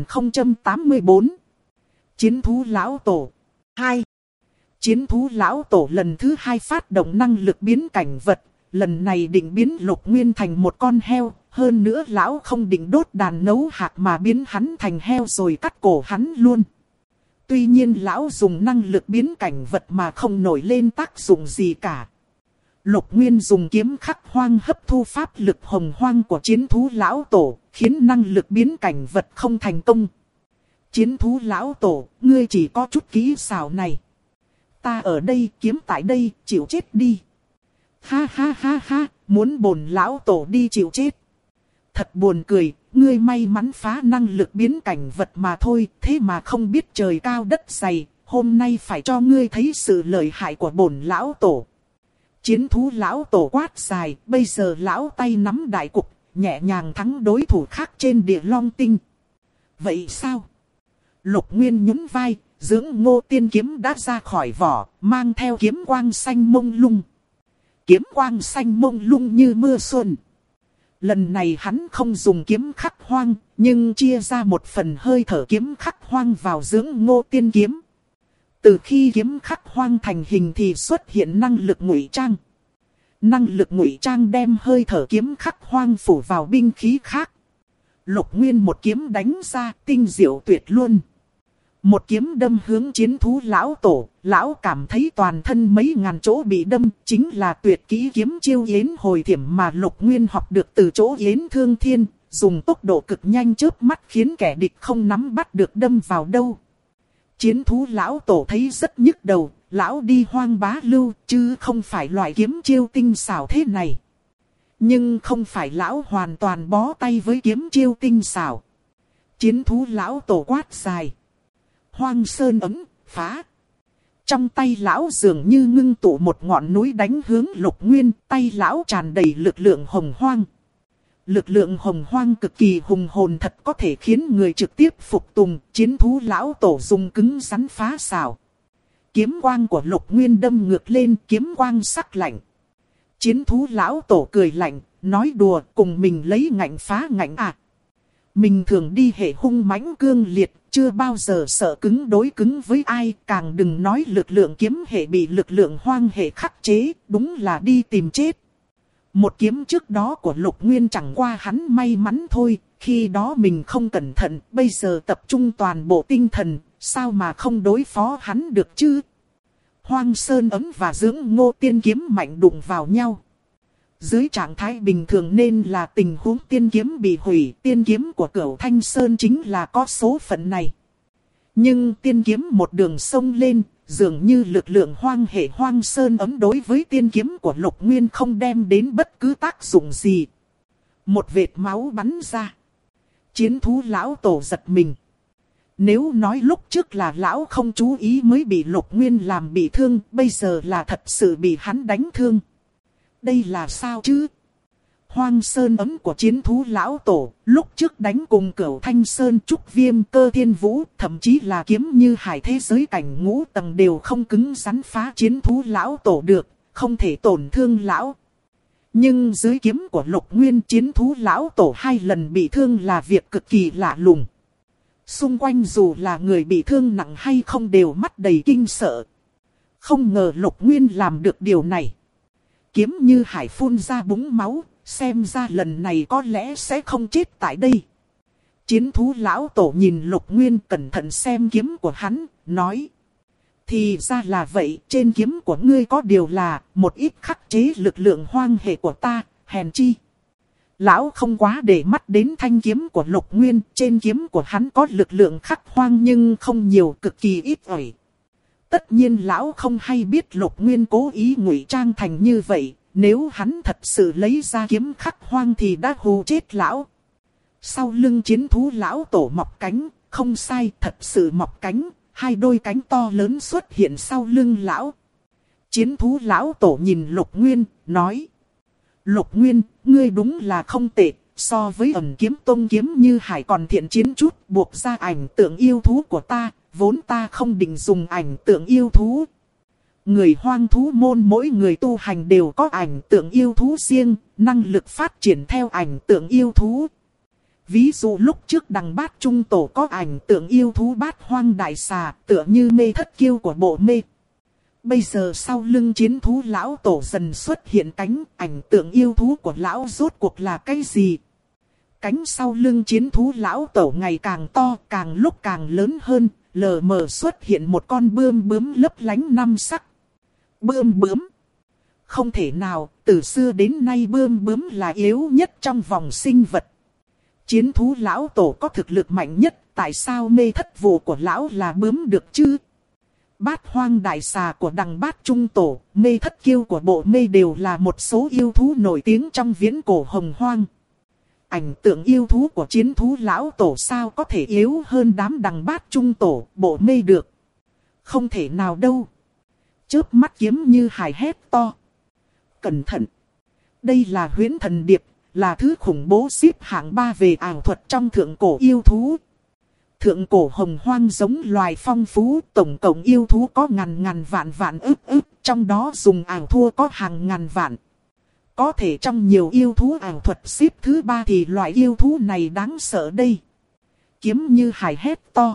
1084. Chiến thú lão tổ 2. Chiến thú lão tổ lần thứ 2 phát động năng lực biến cảnh vật. Lần này định biến Lục Nguyên thành một con heo. Hơn nữa lão không định đốt đàn nấu hạt mà biến hắn thành heo rồi cắt cổ hắn luôn. Tuy nhiên lão dùng năng lực biến cảnh vật mà không nổi lên tác dụng gì cả. Lục Nguyên dùng kiếm khắc hoang hấp thu pháp lực hồng hoang của chiến thú lão tổ, khiến năng lực biến cảnh vật không thành công. Chiến thú lão tổ, ngươi chỉ có chút kỹ xảo này. Ta ở đây, kiếm tại đây, chịu chết đi. Ha ha ha ha, muốn bổn lão tổ đi chịu chết. Thật buồn cười, ngươi may mắn phá năng lực biến cảnh vật mà thôi, thế mà không biết trời cao đất dày, hôm nay phải cho ngươi thấy sự lợi hại của bổn lão tổ. Chiến thú lão tổ quát dài, bây giờ lão tay nắm đại cục, nhẹ nhàng thắng đối thủ khác trên địa long tinh. Vậy sao? Lục Nguyên nhún vai, dưỡng ngô tiên kiếm đã ra khỏi vỏ, mang theo kiếm quang xanh mông lung. Kiếm quang xanh mông lung như mưa xuân. Lần này hắn không dùng kiếm khắc hoang, nhưng chia ra một phần hơi thở kiếm khắc hoang vào dưỡng ngô tiên kiếm. Từ khi kiếm khắc hoang thành hình thì xuất hiện năng lực ngụy trang. Năng lực ngụy trang đem hơi thở kiếm khắc hoang phủ vào binh khí khác. Lục Nguyên một kiếm đánh ra tinh diệu tuyệt luôn. Một kiếm đâm hướng chiến thú lão tổ, lão cảm thấy toàn thân mấy ngàn chỗ bị đâm, chính là tuyệt kỹ kiếm chiêu yến hồi thiểm mà Lục Nguyên học được từ chỗ Yến Thương Thiên, dùng tốc độ cực nhanh chớp mắt khiến kẻ địch không nắm bắt được đâm vào đâu. Chiến thú lão tổ thấy rất nhức đầu, lão đi hoang bá lưu chứ không phải loại kiếm chiêu tinh xảo thế này. Nhưng không phải lão hoàn toàn bó tay với kiếm chiêu tinh xảo. Chiến thú lão tổ quát dài. Hoang sơn ấm, phá. Trong tay lão dường như ngưng tụ một ngọn núi đánh hướng Lục Nguyên, tay lão tràn đầy lực lượng hồng hoang. Lực lượng hồng hoang cực kỳ hùng hồn thật có thể khiến người trực tiếp phục tùng, chiến thú lão tổ dùng cứng rắn phá xảo. Kiếm quang của Lục Nguyên đâm ngược lên, kiếm quang sắc lạnh. Chiến thú lão tổ cười lạnh, nói đùa cùng mình lấy ngạnh phá ngạnh à. Mình thường đi hệ hung mãnh cương liệt, chưa bao giờ sợ cứng đối cứng với ai, càng đừng nói lực lượng kiếm hệ bị lực lượng hoang hệ khắc chế, đúng là đi tìm chết. Một kiếm trước đó của Lục Nguyên chẳng qua hắn may mắn thôi, khi đó mình không cẩn thận, bây giờ tập trung toàn bộ tinh thần, sao mà không đối phó hắn được chứ? Hoang Sơn ấm và dưỡng ngô tiên kiếm mạnh đụng vào nhau. Dưới trạng thái bình thường nên là tình huống tiên kiếm bị hủy, tiên kiếm của Cửu Thanh Sơn chính là có số phận này. Nhưng tiên kiếm một đường sông lên, dường như lực lượng hoang hệ Hoang Sơn ấm đối với tiên kiếm của Lục Nguyên không đem đến bất cứ tác dụng gì. Một vệt máu bắn ra. Chiến thú lão tổ giật mình. Nếu nói lúc trước là lão không chú ý mới bị Lục Nguyên làm bị thương, bây giờ là thật sự bị hắn đánh thương. Đây là sao chứ? Hoang Sơn ấm của chiến thú lão tổ, lúc trước đánh cùng Cửu Thanh Sơn Trúc Viêm Cơ Thiên Vũ, thậm chí là kiếm như hải thế giới cảnh ngũ tầng đều không cứng rắn phá chiến thú lão tổ được, không thể tổn thương lão. Nhưng dưới kiếm của Lục Nguyên chiến thú lão tổ 2 lần bị thương là việc cực kỳ lạ lùng. Xung quanh dù là người bị thương nặng hay không đều mắt đầy kinh sợ. Không ngờ Lục Nguyên làm được điều này. Kiếm Như Hải phun ra búng máu, xem ra lần này có lẽ sẽ không chết tại đây. Chiến thú lão tổ nhìn Lục Nguyên cẩn thận xem kiếm của hắn, nói. Thì ra là vậy, trên kiếm của ngươi có điều là một ít khắc chế lực lượng hoang hệ của ta, hèn chi. Lão không quá để mắt đến thanh kiếm của Lục Nguyên, trên kiếm của hắn có lực lượng khắc hoang nhưng không nhiều, cực kỳ ít ỏi. Tất nhiên lão không hay biết Lục Nguyên cố ý ngụy trang thành như vậy, nếu hắn thật sự lấy ra kiếm khắc hoang thì đã hù chết lão. Sau lưng chiến thú lão tổ mọc cánh, không sai, thật sự mọc cánh, hai đôi cánh to lớn xuất hiện sau lưng lão. Chiến thú lão tổ nhìn Lục Nguyên, nói. Lục Nguyên, ngươi đúng là không tệ, so với ẩn kiếm tông Kiếm Như Hải còn thiện chiến chút, buộc ra ảnh tượng yêu thú của ta, vốn ta không định dùng ảnh tượng yêu thú. Người hoang thú môn mỗi người tu hành đều có ảnh tượng yêu thú riêng, năng lực phát triển theo ảnh tượng yêu thú. Ví dụ lúc trước Đằng Bát Trung Tổ có ảnh tượng yêu thú Bát Hoang Đại Xà, tựa như Mê Thất Kiêu của bộ Mê. Bây giờ sau lưng chiến thú lão tổ dần xuất hiện cánh, ảnh tượng yêu thú của lão rốt cuộc là cái gì? Cánh sau lưng chiến thú lão tổ ngày càng to, càng lúc càng lớn hơn, lờ mờ xuất hiện một con bươm bướm lấp lánh năm sắc. Bươm bướm? Không thể nào, từ xưa đến nay bươm bướm là yếu nhất trong vòng sinh vật. Chiến thú lão tổ có thực lực mạnh nhất, tại sao Mê Thất Vụ của lão là bướm được chứ? Bát Hoang Đại Xà của Đằng Bát Trung Tổ, Mê Thất Kiêu của bộ Mê đều là một số yêu thú nổi tiếng trong viễn cổ hồng hoang. Ảnh tượng yêu thú của chiến thú lão tổ sao có thể yếu hơn đám Đằng Bát Trung Tổ, bộ Mê được? Không thể nào đâu. Chớp mắt Kiếm Như Hải hét to. Cẩn thận! Đây là Huyễn Thần Điệp, là thứ khủng bố xếp hạng 3 về ảo thuật trong thượng cổ yêu thú. Thượng cổ hồng hoang giống loài phong phú, tổng cộng yêu thú có ngàn vạn ức, trong đó dùng ảo thua có hàng ngàn vạn. Có thể trong nhiều yêu thú ảo thuật xếp thứ 3 thì loại yêu thú này đáng sợ đây. Kiếm Như Hải hét to.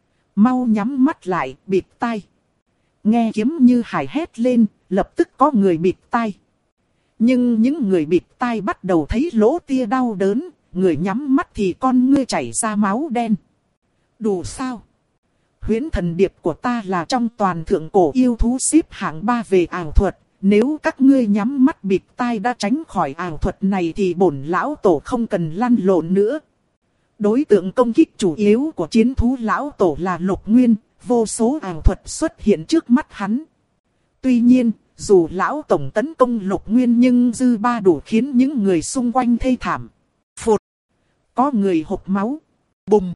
Mau nhắm mắt lại, bịt tai. Nghe Kiếm Như Hải hét lên, lập tức có người bịt tai. Nhưng những người bịt tai bắt đầu thấy lỗ tia đau đớn, người nhắm mắt thì con ngươi chảy ra máu đen. Đủ sao? Huyễn Thần Điệp của ta là trong toàn thượng cổ yêu thú xếp hạng 3 về ảo thuật. Nếu các ngươi nhắm mắt bịt tai đã tránh khỏi ảo thuật này thì bổn lão tổ không cần lăn lộn nữa. Đối tượng công kích chủ yếu của chiến thú lão tổ là Lục Nguyên, vô số ảo thuật xuất hiện trước mắt hắn. Tuy nhiên, dù lão tổng tấn công Lục Nguyên nhưng dư ba đủ khiến những người xung quanh thê thảm. Phụt! Có người hộc máu. Bùng!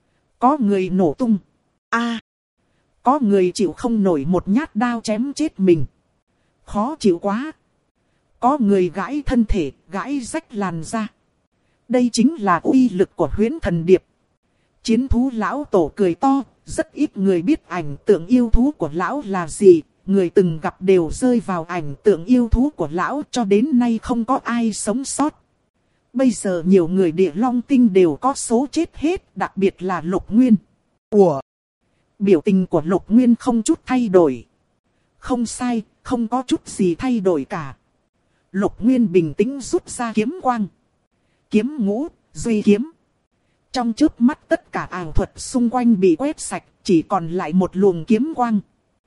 Có người nổ tung. A! Có người chịu không nổi một nhát đao chém chết mình. Khó chịu quá. Có người gãy thân thể, gãy rách làn da. Đây chính là uy lực của Huyễn Thần Điệp. Chiến thú lão tổ cười to, rất ít người biết ảnh tượng yêu thú của lão là gì. Người từng gặp đều rơi vào ảnh tượng yêu thú của lão, cho đến nay không có ai sống sót. Bây giờ nhiều người Địa Long Tinh đều có số chết hết, đặc biệt là Lục Nguyên. Ủa? Biểu tình của Lục Nguyên không chút thay đổi. Không sai, không có chút gì thay đổi cả. Lục Nguyên bình tĩnh rút ra kiếm quang. Kiếm ngũ, duy kiếm. Trong chớp mắt tất cả ảo thuật xung quanh bị quét sạch, chỉ còn lại một luồng kiếm quang.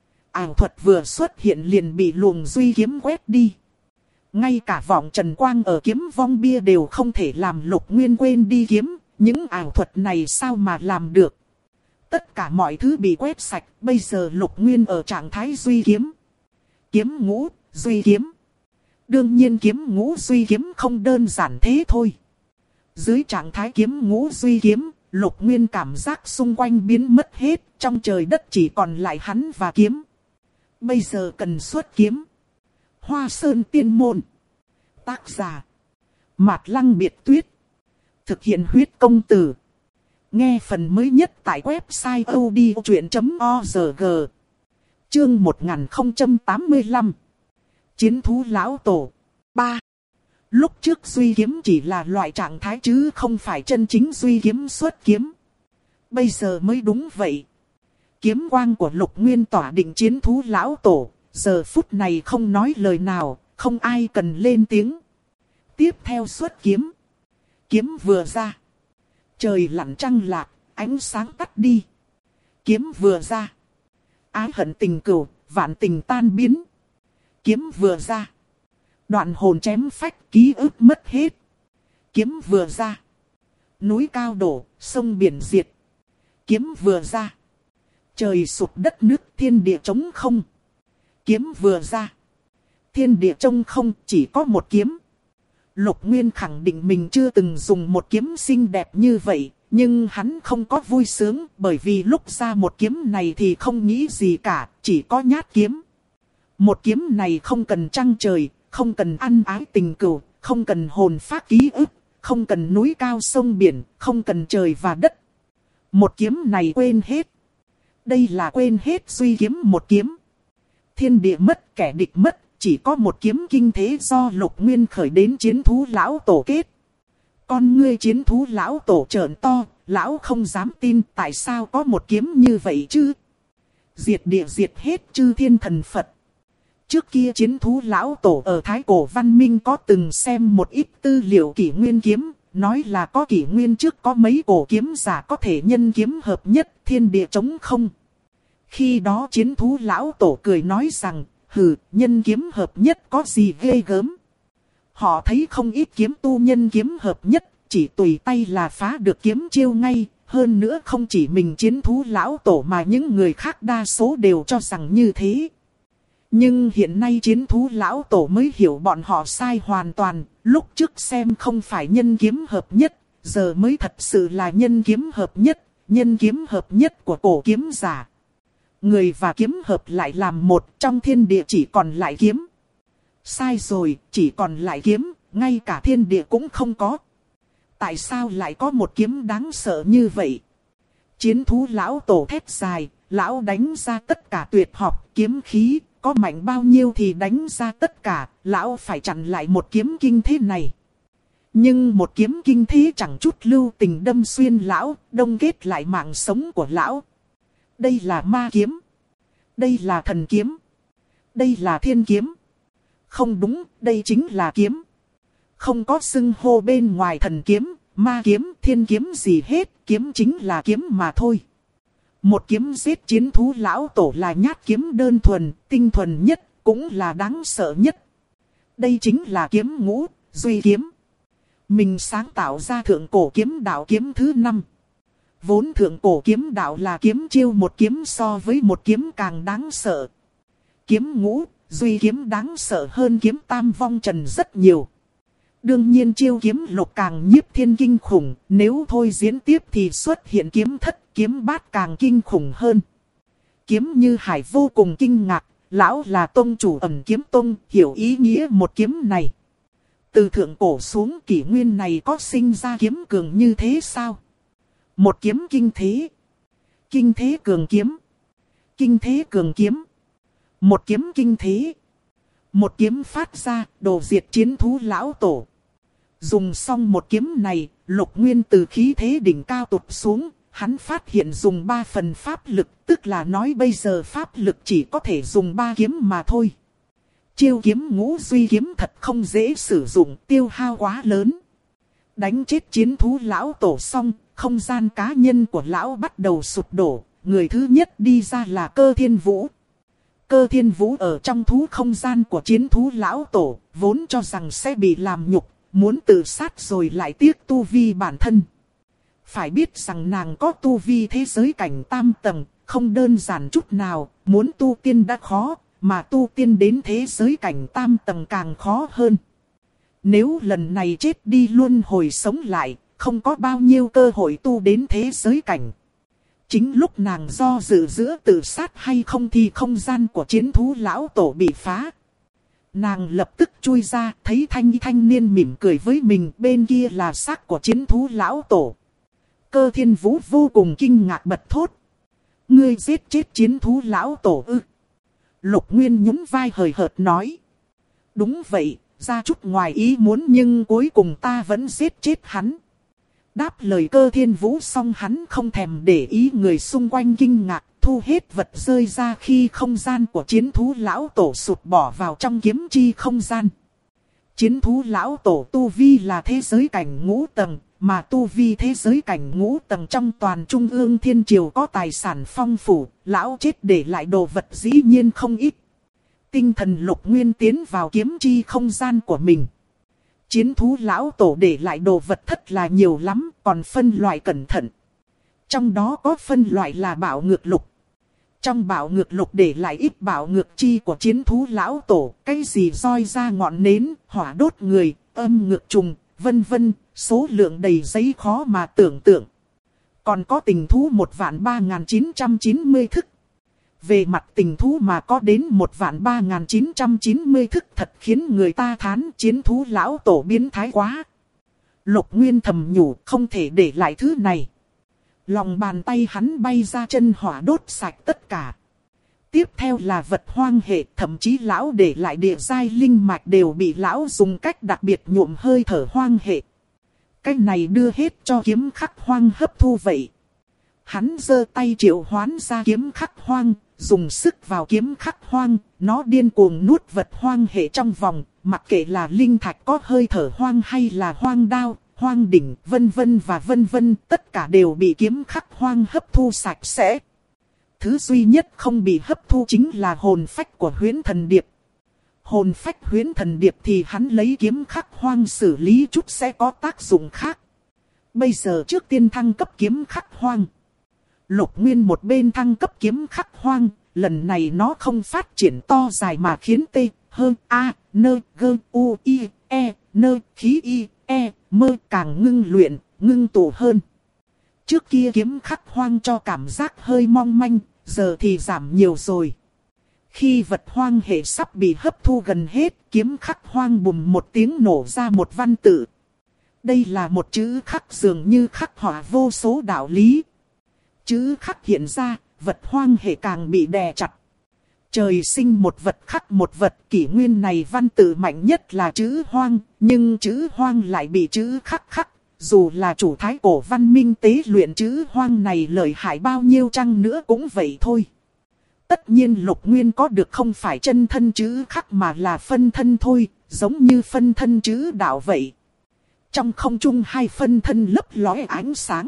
Ảo thuật vừa xuất hiện liền bị luồng duy kiếm quét đi. Ngay cả vọng trần quang ở kiếm vong bia đều không thể làm Lục Nguyên quên đi kiếm. Những ảo thuật này sao mà làm được? Tất cả mọi thứ bị quét sạch, bây giờ Lục Nguyên ở trạng thái duy kiếm. Kiếm ngũ, duy kiếm. Đương nhiên kiếm ngũ duy kiếm không đơn giản thế thôi. Dưới trạng thái kiếm ngũ duy kiếm, Lục Nguyên cảm giác xung quanh biến mất hết, trong trời đất chỉ còn lại hắn và kiếm. Bây giờ cần xuất kiếm. Hoa Sơn Tiên Môn. Tác giả Mạt Lăng Biệt Tuyết. Thực hiện huyết công từ. Nghe phần mới nhất tại website odchuyện.org. Chương 1085. Chiến thú lão tổ 3. Lúc trước duy kiếm chỉ là loại trạng thái chứ không phải chân chính duy kiếm xuất kiếm. Bây giờ mới đúng vậy. Kiếm quang của Lục Nguyên tỏa định chiến thú lão tổ, giờ phút này không nói lời nào, không ai cần lên tiếng. Tiếp theo xuất kiếm. Kiếm vừa ra. Trời lặn trăng lạc, ánh sáng tắt đi. Kiếm vừa ra. Ái hận tình cừu, vạn tình tan biến. Kiếm vừa ra. Đoạn hồn chém phách, ký ức mất hết. Kiếm vừa ra. Núi cao đổ, sông biển diệt. Kiếm vừa ra. Trời sụp đất nước, thiên địa trống không. Kiếm vừa ra. Thiên địa trống không, chỉ có một kiếm. Lục Nguyên khẳng định mình chưa từng dùng một kiếm xinh đẹp như vậy, nhưng hắn không có vui sướng, bởi vì lúc ra một kiếm này thì không nghĩ gì cả, chỉ có nhát kiếm. Một kiếm này không cần trăng trời, không cần ăn ái tình cừu, không cần hồn phách ký ức, không cần núi cao sông biển, không cần trời và đất. Một kiếm này quên hết. Đây là quên hết suy kiếm một kiếm. Thiên địa mất, kẻ địch mất, chỉ có một kiếm kinh thế do Lục Nguyên khởi đến chiến thú lão tổ kết. Con ngươi chiến thú lão tổ trợn to, lão không dám tin tại sao có một kiếm như vậy chứ. Diệt địa diệt hết chư thiên thần Phật. Trước kia chiến thú lão tổ ở Thái Cổ Văn Minh có từng xem một ít tư liệu kỷ nguyên kiếm, nói là có kỷ nguyên trước có mấy cổ kiếm giả có thể nhân kiếm hợp nhất, thiên địa trống không. Khi đó chiến thú lão tổ cười nói rằng, hừ, nhân kiếm hợp nhất có gì ghê gớm. Họ thấy không ít kiếm tu nhân kiếm hợp nhất, chỉ tùy tay là phá được kiếm chiêu ngay. Hơn nữa không chỉ mình chiến thú lão tổ mà những người khác đa số đều cho rằng như thế. Nhưng hiện nay chiến thú lão tổ mới hiểu bọn họ sai hoàn toàn. Lúc trước xem không phải nhân kiếm hợp nhất, giờ mới thật sự là nhân kiếm hợp nhất. Nhân kiếm hợp nhất của cổ kiếm giả. Người và kiếm hợp lại làm một, trong thiên địa chỉ còn lại kiếm. Sai rồi, chỉ còn lại kiếm, ngay cả thiên địa cũng không có. Tại sao lại có một kiếm đáng sợ như vậy? Chiến thú lão tổ thét dài, lão đánh ra tất cả tuyệt học, kiếm khí, có mạnh bao nhiêu thì đánh ra tất cả, lão phải chặn lại một kiếm kinh thế này. Nhưng một kiếm kinh thế chẳng chút lưu tình đâm xuyên lão, đông kết lại mạng sống của lão. Đây là ma kiếm. Đây là thần kiếm. Đây là thiên kiếm. Không đúng, đây chính là kiếm. Không có xưng hô bên ngoài thần kiếm, ma kiếm, thiên kiếm gì hết, kiếm chính là kiếm mà thôi. Một kiếm giết chiến thú lão tổ là nhát kiếm đơn thuần, tinh thuần nhất, cũng là đáng sợ nhất. Đây chính là kiếm ngũ, duy kiếm. Mình sáng tạo ra thượng cổ kiếm đạo kiếm thứ 5. Vốn thượng cổ kiếm đạo là kiếm chiêu một kiếm so với một kiếm càng đáng sợ. Kiếm ngũ, duy kiếm đáng sợ hơn kiếm tam vong trần rất nhiều. Đương nhiên chiêu kiếm lục càng nhiếp thiên kinh khủng, nếu thôi diễn tiếp thì xuất hiện kiếm thất, kiếm bát càng kinh khủng hơn. Kiếm như hải vô cùng kinh ngạc, lão là tông chủ ẩn kiếm tông, hiểu ý nghĩa một kiếm này. Từ thượng cổ xuống kỷ nguyên này có sinh ra kiếm cường như thế sao? Một kiếm kinh thế. Kinh thế cường kiếm. Kinh thế cường kiếm. Một kiếm kinh thế. Một kiếm phát ra, đồ diệt chiến thú lão tổ. Dùng xong một kiếm này, Lục Nguyên từ khí thế đỉnh cao tụt xuống, hắn phát hiện dùng 3 phần pháp lực, tức là nói bây giờ pháp lực chỉ có thể dùng 3 kiếm mà thôi. Chiêu kiếm ngũ duy kiếm thật không dễ sử dụng, tiêu hao quá lớn. Đánh chết chiến thú lão tổ xong, không gian cá nhân của lão bắt đầu sụp đổ, người thứ nhất đi ra là Cơ Thiên Vũ. Cơ Thiên Vũ ở trong thú không gian của chiến thú lão tổ, vốn cho rằng sẽ bị làm nhục, muốn tự sát rồi lại tiếc tu vi bản thân. Phải biết rằng nàng có tu vi thế giới cảnh tam tầng, không đơn giản chút nào, muốn tu tiên đã khó, mà tu tiên đến thế giới cảnh tam tầng càng khó hơn. Nếu lần này chết đi luân hồi sống lại, không có bao nhiêu cơ hội tu đến thế giới cảnh. Chính lúc nàng do dự giữa tự sát hay không thì không gian của chiến thú lão tổ bị phá. Nàng lập tức chui ra, thấy thanh niên mỉm cười với mình, bên kia là xác của chiến thú lão tổ. Cơ Thiên Vũ vô cùng kinh ngạc bật thốt. Ngươi giết chết chiến thú lão tổ ư? Lục Nguyên nhún vai hời hợt nói. Đúng vậy, ra chút ngoài ý muốn nhưng cuối cùng ta vẫn giết chết hắn. Đáp lời Cơ Thiên Vũ xong hắn không thèm để ý người xung quanh kinh ngạc, thu hết vật rơi ra khi không gian của chiến thú lão tổ sụp bỏ vào trong kiếm chi không gian. Chiến thú lão tổ tu vi là thế giới cảnh ngũ tầng, mà tu vi thế giới cảnh ngũ tầng trong toàn trung ương thiên triều có tài sản phong phú, lão chết để lại đồ vật dĩ nhiên không ít. Tinh thần Lục Nguyên tiến vào kiếm chi không gian của mình. Chiến thú lão tổ để lại đồ vật thật là nhiều lắm, còn phân loại cẩn thận. Trong đó có phân loại là bạo ngược lục. Trong bạo ngược lục để lại ít bạo ngược chi của chiến thú lão tổ, cái gì roi ra ngọn nến, hỏa đốt người, âm ngược trùng, vân vân, số lượng đầy giấy khó mà tưởng tượng. Còn có tình thú 1.3990 thức. Về mặt tình thú mà có đến 1.3990 thức thật khiến người ta thán, chiến thú lão tổ biến thái quá. Lục Nguyên thầm nhủ không thể để lại thứ này. Lòng bàn tay hắn bay ra chân hỏa đốt sạch tất cả. Tiếp theo là vật hoang hệ, thậm chí lão để lại địa giai linh mạch đều bị lão dùng cách đặc biệt nhuộm hơi thở hoang hệ. Cái này đưa hết cho kiếm khắc hoang hấp thu vậy. Hắn giơ tay triệu hoán ra kiếm khắc hoang, dùng sức vào kiếm khắc hoang, nó điên cuồng nuốt vật hoang hệ trong vòng, mặc kệ là linh thạch có hơi thở hoang hay là hoang đao, hoang đỉnh, vân vân và vân vân, tất cả đều bị kiếm khắc hoang hấp thu sạch sẽ. Thứ duy nhất không bị hấp thu chính là hồn phách của Huyễn Thần Điệp. Hồn phách Huyễn Thần Điệp thì hắn lấy kiếm khắc hoang xử lý chút sẽ có tác dụng khác. Bây giờ trước tiên thăng cấp kiếm khắc hoang. Lục Nguyên một bên thăng cấp kiếm khắc hoang, lần này nó không phát triển to dài mà khiến T, H, A, N, G, U, I, E, N, khí I, E, mơ càng ngưng luyện, ngưng tụ hơn. Trước kia kiếm khắc hoang cho cảm giác hơi mong manh, giờ thì giảm nhiều rồi. Khi vật hoang hệ sắp bị hấp thu gần hết, kiếm khắc hoang bùm một tiếng nổ ra một văn tự. Đây là một chữ khắc dường như khắc họa vô số đạo lý. Chữ khắc hiện ra, vật hoang hệ càng bị đè chặt. Trời sinh một vật khắc một vật, kỷ nguyên này văn tự mạnh nhất là chữ hoang, nhưng chữ hoang lại bị chữ khắc khắc. Dù là chủ thái cổ văn minh tế luyện chữ hoang này lợi hại bao nhiêu chăng nữa cũng vậy thôi. Tất nhiên Lục Nguyên có được không phải chân thân chữ khắc mà là phân thân thôi, giống như phân thân chữ đạo vậy. Trong không trung hai phân thân lấp lóe ánh sáng.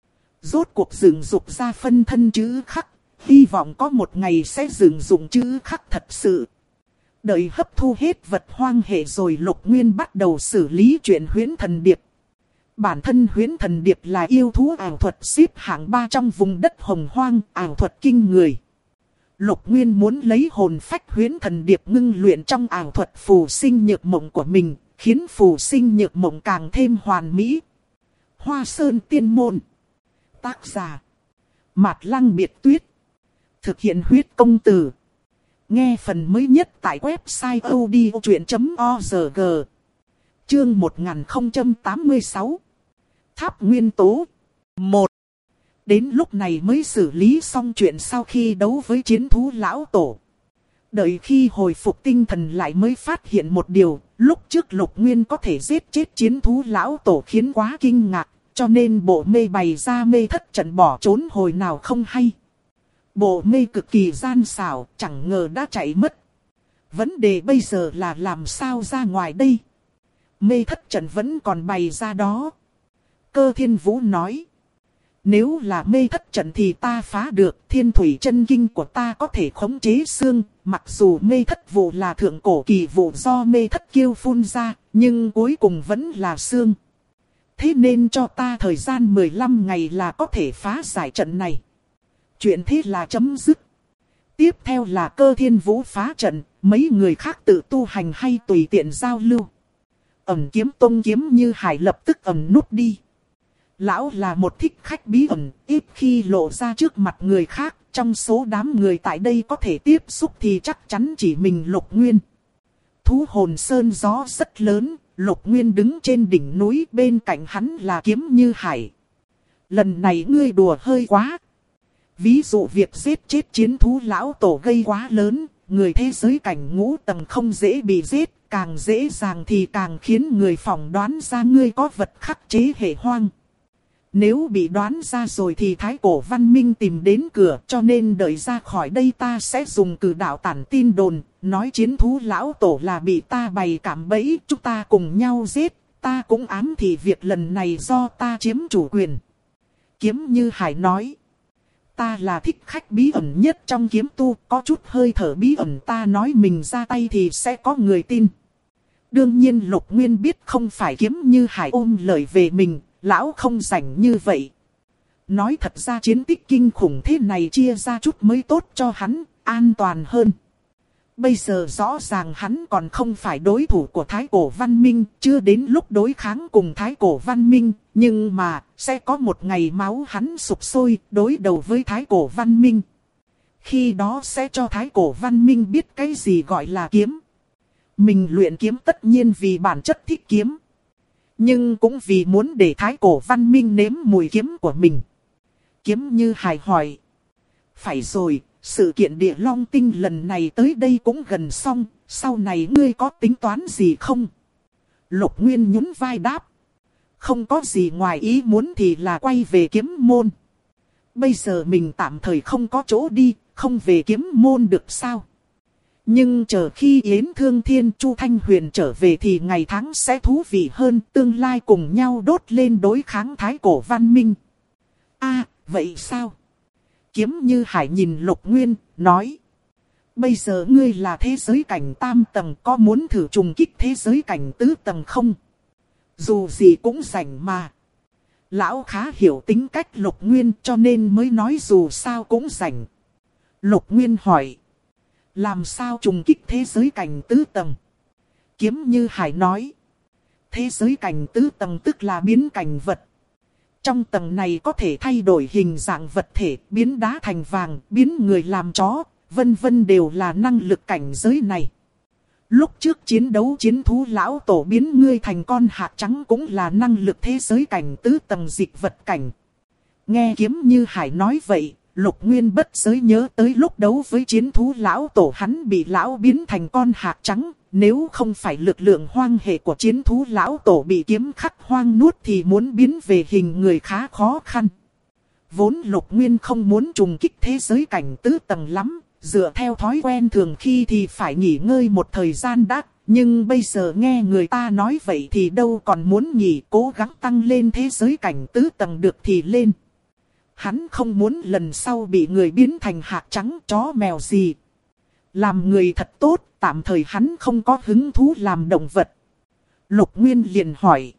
Rốt cuộc dựng dục ra phân thân chữ khắc, hy vọng có một ngày sẽ dựng dụng chữ khắc thật sự. Đợi hấp thu hết vật hoang hệ rồi Lục Nguyên bắt đầu xử lý chuyện Huyễn Thần Điệp. Bản thân Huyễn Thần Điệp là yêu thú ảo thuật xếp hạng 3 trong vùng đất hồng hoang, ảo thuật kinh người. Lục Nguyên muốn lấy hồn phách Huyễn Thần Điệp ngưng luyện trong ảo thuật phù sinh nhược mộng của mình, khiến phù sinh nhược mộng càng thêm hoàn mỹ. Hoa Sơn Tiên Môn. Tác giả Mạt Lăng Biệt Tuyết. Thực hiện huyết công từ. Nghe phần mới nhất tại website odchuyện.org. Chương 1086. Tháp nguyên tố 1. Đến lúc này mới xử lý xong chuyện sau khi đấu với chiến thú lão tổ. Đợi khi hồi phục tinh thần lại mới phát hiện một điều, lúc trước Lục Nguyên có thể giết chết chiến thú lão tổ khiến quá kinh ngạc, cho nên bộ mê bày ra mê thất trận bỏ trốn hồi nào không hay. Bộ mê cực kỳ gian xảo, chẳng ngờ đã chạy mất. Vấn đề bây giờ là làm sao ra ngoài đây? Mê thất trận vẫn còn bày ra đó. Cơ Thiên Vũ nói. Nếu là mê thất trận thì ta phá được, thiên thủy chân kinh của ta có thể khống chế xương. Mặc dù mê thất vụ là thượng cổ kỳ vụ do mê thất kiêu phun ra, nhưng cuối cùng vẫn là xương. Thế nên cho ta thời gian 15 ngày là có thể phá giải trận này. Chuyện thế là chấm dứt. Tiếp theo là Cơ Thiên Vũ phá trận, mấy người khác tự tu hành hay tùy tiện giao lưu. Ẩn Kiếm Tông Kiếm Như Hải lập tức ẩn nút đi. Lão là một thích khách bí ẩn, ít khi lộ ra trước mặt người khác. Trong số đám người tại đây có thể tiếp xúc thì chắc chắn chỉ mình Lục Nguyên. Thú hồn sơn gió rất lớn, Lục Nguyên đứng trên đỉnh núi, bên cạnh hắn là Kiếm Như Hải. Lần này ngươi đùa hơi quá. Ví dụ việc giết chết chiến thú lão tổ gây quá lớn, người thế giới cảnh ngũ tầng không dễ bị giết, càng dễ dàng thì càng khiến người phỏng đoán ra ngươi có vật khắc chế hệ hoang. Nếu bị đoán ra rồi thì thái cổ văn minh tìm đến cửa, cho nên đợi ra khỏi đây ta sẽ dùng cử đạo tản tin đồn, nói chiến thú lão tổ là bị ta bày cạm bẫy, chúng ta cùng nhau giết, ta cũng ám thì việc lần này do ta chiếm chủ quyền. Kiếm Như Hải nói, ta là thích khách bí ẩn nhất trong kiếm tu, có chút hơi thở bí ẩn, ta nói mình ra tay thì sẽ có người tin. Đương nhiên Lục Nguyên biết không phải Kiếm Như Hải ôm lời về mình, lão không rảnh như vậy. Nói thật ra chiến tích kinh khủng thế này chia ra chút mới tốt cho hắn, an toàn hơn. Bây giờ rõ ràng hắn còn không phải đối thủ của Thái Cổ Văn Minh, chưa đến lúc đối kháng cùng Thái Cổ Văn Minh, nhưng mà sẽ có một ngày máu hắn sục sôi đối đầu với Thái Cổ Văn Minh. Khi đó sẽ cho Thái Cổ Văn Minh biết cái gì gọi là kiếm. Mình luyện kiếm tất nhiên vì bản chất thích kiếm, nhưng cũng vì muốn để Thái Cổ Văn Minh nếm mùi kiếm của mình. Kiếm Như Hải hỏi, phải rồi, sự kiện Địa Long Tinh lần này tới đây cũng gần xong, sau này ngươi có tính toán gì không? Lục Nguyên nhún vai đáp, không có gì ngoài ý muốn thì là quay về kiếm môn. Bây giờ mình tạm thời không có chỗ đi, không về kiếm môn được sao? Nhưng chờ khi Yến Thương Thiên Chu Thanh Huyền trở về thì ngày tháng sẽ thú vị hơn, tương lai cùng nhau đốt lên đối kháng Thái Cổ Văn Minh. À, vậy sao? Kiếm Như Hải nhìn Lục Nguyên, nói, bây giờ ngươi là thế giới cảnh tam tầng, có muốn thử trùng kích thế giới cảnh tứ tầng không? Dù gì cũng rảnh mà. Lão khá hiểu tính cách Lục Nguyên cho nên mới nói dù sao cũng rảnh. Lục Nguyên hỏi, làm sao trùng kích thế giới cảnh tứ tầng? Kiếm Như Hải nói, thế giới cảnh tứ tầng tức là biến cảnh vật. Trong tầng này có thể thay đổi hình dạng vật thể, biến đá thành vàng, biến người làm chó, vân vân đều là năng lực cảnh giới này. Lúc trước chiến đấu chiến thú lão tổ biến ngươi thành con hạc trắng cũng là năng lực thế giới cảnh tứ tầng dịch vật cảnh. Nghe Kiếm Như Hải nói vậy, Lục Nguyên bất giới nhớ tới lúc đấu với chiến thú lão tổ hắn bị lão biến thành con hạc trắng. Nếu không phải lực lượng hoang hệ của chiến thú lão tổ bị kiếm khắc hoang nuốt thì muốn biến về hình người khá khó khăn. Vốn Lục Nguyên không muốn trùng kích thế giới cảnh tứ tầng lắm, dựa theo thói quen thường khi thì phải nghỉ ngơi một thời gian đã. Nhưng bây giờ nghe người ta nói vậy thì đâu còn muốn nghỉ, cố gắng tăng lên thế giới cảnh tứ tầng được thì lên. Hắn không muốn lần sau bị người biến thành hạc trắng chó mèo gì. Làm người thật tốt, tạm thời hắn không có hứng thú làm động vật. Lục Nguyên liền hỏi,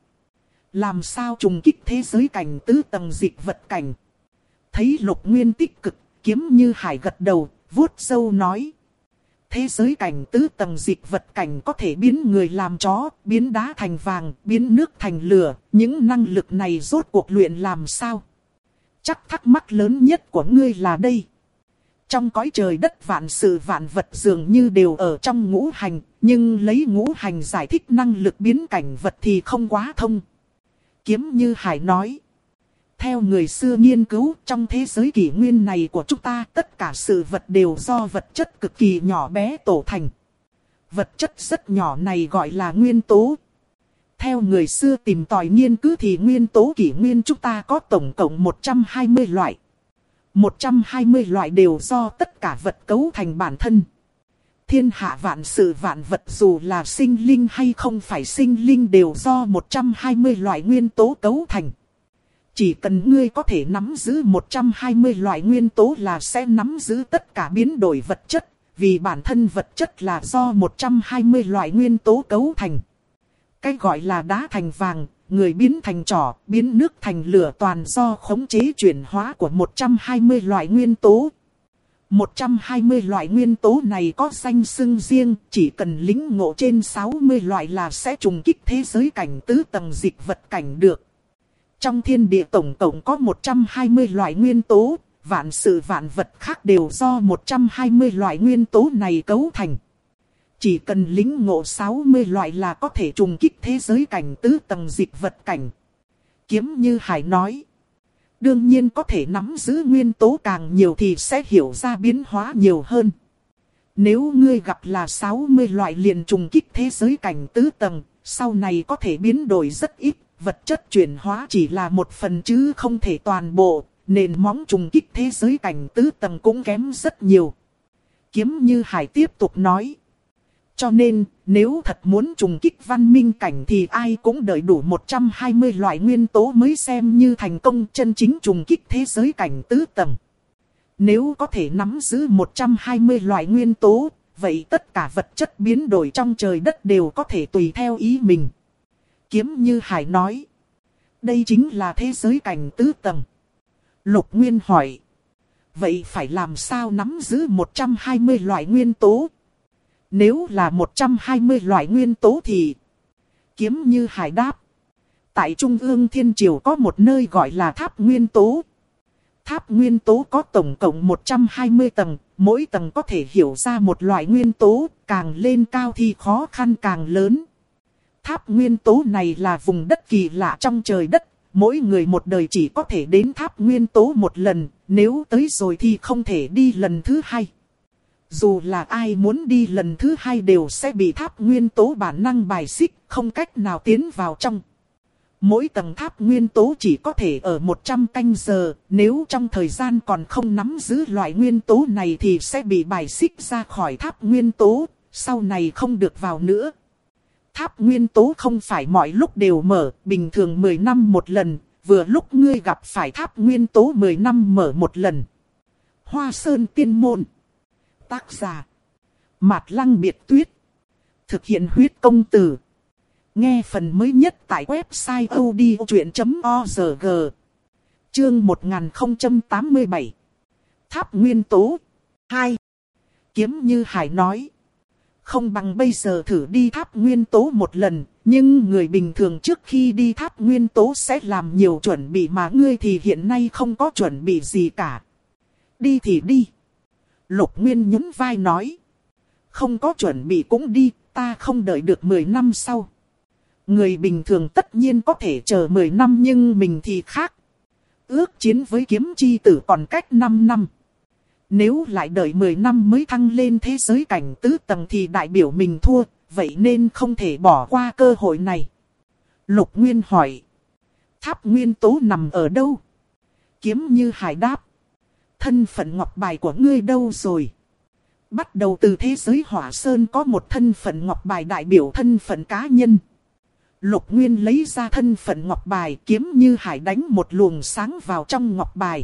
làm sao trùng kích thế giới cảnh tứ tầng dịch vật cảnh? Thấy Lục Nguyên tích cực, Kiếm Như Hải gật đầu, vuốt râu nói, thế giới cảnh tứ tầng dịch vật cảnh có thể biến người làm chó, biến đá thành vàng, biến nước thành lửa. Những năng lực này rốt cuộc luyện làm sao? Chắc thắc mắc lớn nhất của ngươi là đây. Trong cõi trời đất vạn sự vạn vật dường như đều ở trong ngũ hành, nhưng lấy ngũ hành giải thích năng lực biến cảnh vật thì không quá thông. Kiếm Như Hải nói, theo người xưa nghiên cứu, trong thế giới kỷ nguyên này của chúng ta, tất cả sự vật đều do vật chất cực kỳ nhỏ bé tổ thành. Vật chất rất nhỏ này gọi là nguyên tố. Theo người xưa tìm tòi nghiên cứu thì nguyên tố kỷ nguyên chúng ta có tổng cộng 120 loại. 120 loại đều do tất cả vật cấu thành bản thân. Thiên hạ vạn sự vạn vật dù là sinh linh hay không phải sinh linh đều do 120 loại nguyên tố cấu thành. Chỉ cần ngươi có thể nắm giữ 120 loại nguyên tố là sẽ nắm giữ tất cả biến đổi vật chất, vì bản thân vật chất là do 120 loại nguyên tố cấu thành. Cái gọi là đá thành vàng, người biến thành trỏ, biến nước thành lửa toàn do khống chế chuyển hóa của 120 loại nguyên tố. 120 loại nguyên tố này có danh xưng riêng, chỉ cần lĩnh ngộ trên 60 loại là sẽ trùng kích thế giới cảnh tứ tầng dịch vật cảnh được. Trong thiên địa tổng cộng có 120 loại nguyên tố, vạn sự vạn vật khác đều do 120 loại nguyên tố này cấu thành. Chỉ cần lĩnh ngộ 60 loại là có thể trùng kích thế giới cảnh tứ tầng dịch vật cảnh. Kiếm Như Hải nói, đương nhiên có thể nắm giữ nguyên tố càng nhiều thì sẽ hiểu ra biến hóa nhiều hơn. Nếu ngươi gặp là 60 loại liền trùng kích thế giới cảnh tứ tầng, sau này có thể biến đổi rất ít, vật chất chuyển hóa chỉ là một phần chứ không thể toàn bộ, nền móng trùng kích thế giới cảnh tứ tầng cũng kém rất nhiều. Kiếm Như Hải tiếp tục nói. Cho nên, nếu thật muốn trùng kích văn minh cảnh thì ai cũng đợi đủ 120 loại nguyên tố mới xem như thành công chân chính trùng kích thế giới cảnh tứ tầng. Nếu có thể nắm giữ 120 loại nguyên tố, vậy tất cả vật chất biến đổi trong trời đất đều có thể tùy theo ý mình. Kiếm Như Hải nói. Đây chính là thế giới cảnh tứ tầng. Lục Nguyên hỏi. Vậy phải làm sao nắm giữ 120 loại nguyên tố? Nếu là 120 loại nguyên tố thì... Kiếm Như Hải đáp. Tại Trung ương Thiên Triều có một nơi gọi là tháp nguyên tố. Tháp nguyên tố có tổng cộng 120 tầng, mỗi tầng có thể hiểu ra một loại nguyên tố, càng lên cao thì khó khăn càng lớn. Tháp nguyên tố này là vùng đất kỳ lạ trong trời đất, mỗi người một đời chỉ có thể đến tháp nguyên tố một lần, nếu tới rồi thì không thể đi lần thứ hai. Dù là ai muốn đi lần thứ hai đều sẽ bị tháp nguyên tố bản năng bài xích, không cách nào tiến vào trong. Mỗi tầng tháp nguyên tố chỉ có thể ở 100 canh giờ, nếu trong thời gian còn không nắm giữ loại nguyên tố này thì sẽ bị bài xích ra khỏi tháp nguyên tố, sau này không được vào nữa. Tháp nguyên tố không phải mọi lúc đều mở, bình thường 10 năm một lần, vừa lúc ngươi gặp phải tháp nguyên tố 10 năm mở một lần. Hoa Sơn Tiên Môn. Tác giả Mạt Lăng Biệt Tuyết. Thực hiện huyết công từ. Nghe phần mới nhất tại website odchuyện.org. Chương 1087. Tháp nguyên tố 2. Kiếm Như Hải nói. Không bằng bây giờ thử đi tháp nguyên tố một lần, nhưng người bình thường trước khi đi tháp nguyên tố sẽ làm nhiều chuẩn bị mà ngươi thì hiện nay không có chuẩn bị gì cả. Đi thì đi. Lục Nguyên nhún vai nói. Không có chuẩn bị cũng đi, ta không đợi được 10 năm sau. Người bình thường tất nhiên có thể chờ 10 năm nhưng mình thì khác. Ước chiến với kiếm chi tử còn cách 5 năm. Nếu lại đợi 10 năm mới thăng lên thế giới cảnh tứ tầng thì đại biểu mình thua, vậy nên không thể bỏ qua cơ hội này. Lục Nguyên hỏi. Tháp nguyên tố nằm ở đâu? Kiếm Như Hải đáp. Thân phận ngọc bài của ngươi đâu rồi? Bắt đầu từ thế giới Hỏa Sơn có một thân phận ngọc bài đại biểu thân phận cá nhân. Lục Nguyên lấy ra thân phận ngọc bài, Kiếm Như Hải đánh một luồng sáng vào trong ngọc bài.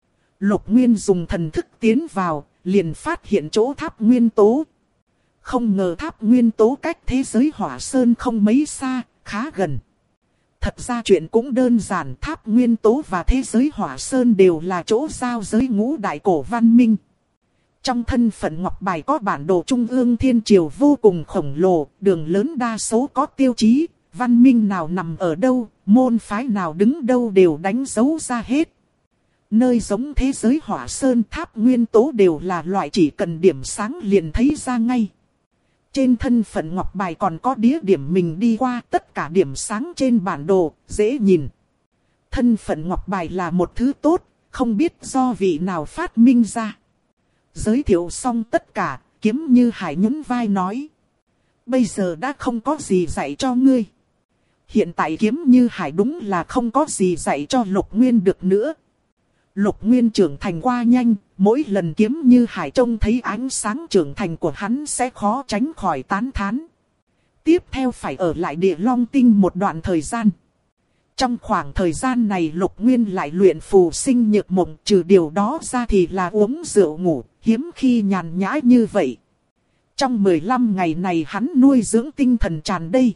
Lục Nguyên dùng thần thức tiến vào, liền phát hiện chỗ tháp nguyên tố. Không ngờ tháp nguyên tố cách thế giới Hỏa Sơn không mấy xa, khá gần. Thật ra chuyện cũng đơn giản, tháp nguyên tố và thế giới Hỏa Sơn đều là chỗ giao giới ngũ đại cổ văn minh. Trong thân phận ngọc bài có bản đồ Trung ương Thiên Triều vô cùng khổng lồ, đường lớn đa số có tiêu chí, văn minh nào nằm ở đâu, môn phái nào đứng đâu đều đánh dấu ra hết. Nơi giống thế giới Hỏa Sơn tháp nguyên tố đều là loại chỉ cần điểm sáng liền thấy ra ngay. Trên thân phận ngọc bài còn có đĩa điểm mình đi qua, tất cả điểm sáng trên bản đồ, dễ nhìn. Thân phận ngọc bài là một thứ tốt, không biết do vị nào phát minh ra. Giới thiệu xong tất cả, Kiếm Như Hải nhún vai nói. Bây giờ đã không có gì dạy cho ngươi. Hiện tại Kiếm Như Hải đúng là không có gì dạy cho Lục Nguyên được nữa. Lục Nguyên trưởng thành qua nhanh, mỗi lần Kiếm Như Hải trông thấy ánh sáng trưởng thành của hắn sẽ khó tránh khỏi tán thán. Tiếp theo phải ở lại Địa Long Tinh một đoạn thời gian. Trong khoảng thời gian này Lục Nguyên lại luyện phù sinh nhược mộng, trừ điều đó ra thì là uống rượu ngủ, hiếm khi nhàn nhã như vậy. Trong 15 ngày này hắn nuôi dưỡng tinh thần tràn đầy.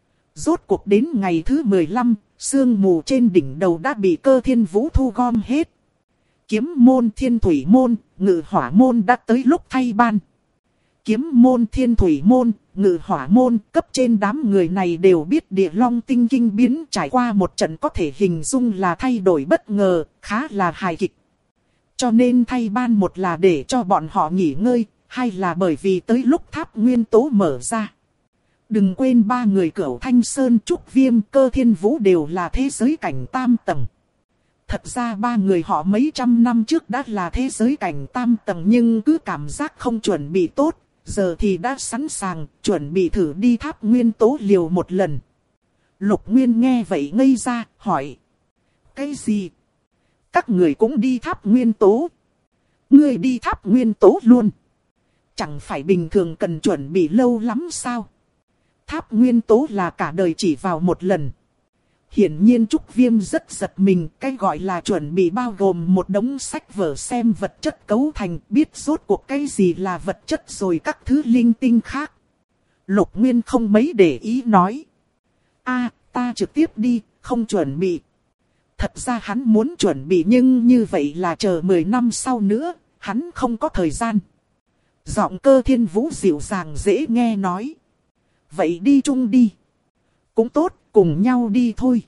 Rốt cuộc đến ngày thứ 15, sương mù trên đỉnh đầu đã bị Cơ Thiên Vũ thu gom hết. Kiếm môn Thiên Thủy môn, Ngự Hỏa môn đã tới lúc thay ban. Kiếm môn Thiên Thủy môn, Ngự Hỏa môn, cấp trên đám người này đều biết Địa Long Tinh kinh biến trải qua một trận có thể hình dung là thay đổi bất ngờ, khá là hài kịch. Cho nên thay ban một là để cho bọn họ nghỉ ngơi, hai là bởi vì tới lúc tháp nguyên tố mở ra. Đừng quên ba người Cửu Thanh Sơn, Trúc Viêm, Cơ Thiên Vũ đều là thế giới cảnh tam tầng. Thật ra ba người họ mấy trăm năm trước đã là thế giới cảnh tam tầng nhưng cứ cảm giác không chuẩn bị tốt, giờ thì đã sẵn sàng, chuẩn bị thử đi tháp nguyên tố liều một lần. Lục Nguyên nghe vậy ngây ra, hỏi. Cái gì? Các người cũng đi tháp nguyên tố? Ngươi đi tháp nguyên tố luôn? Chẳng phải bình thường cần chuẩn bị lâu lắm sao? Tháp nguyên tố là cả đời chỉ vào một lần. Hiển nhiên Trúc Viêm rất giật mình, cái gọi là chuẩn bị bao gồm một đống sách vở xem vật chất cấu thành, biết rốt cuộc cái gì là vật chất rồi các thứ linh tinh khác. Lục Nguyên không mấy để ý nói. Ta trực tiếp đi, không chuẩn bị. Thật ra hắn muốn chuẩn bị nhưng như vậy là chờ 10 năm sau nữa, hắn không có thời gian. Giọng Cơ Thiên Vũ dịu dàng dễ nghe nói. Vậy đi chung đi. Cũng tốt, cùng nhau đi thôi.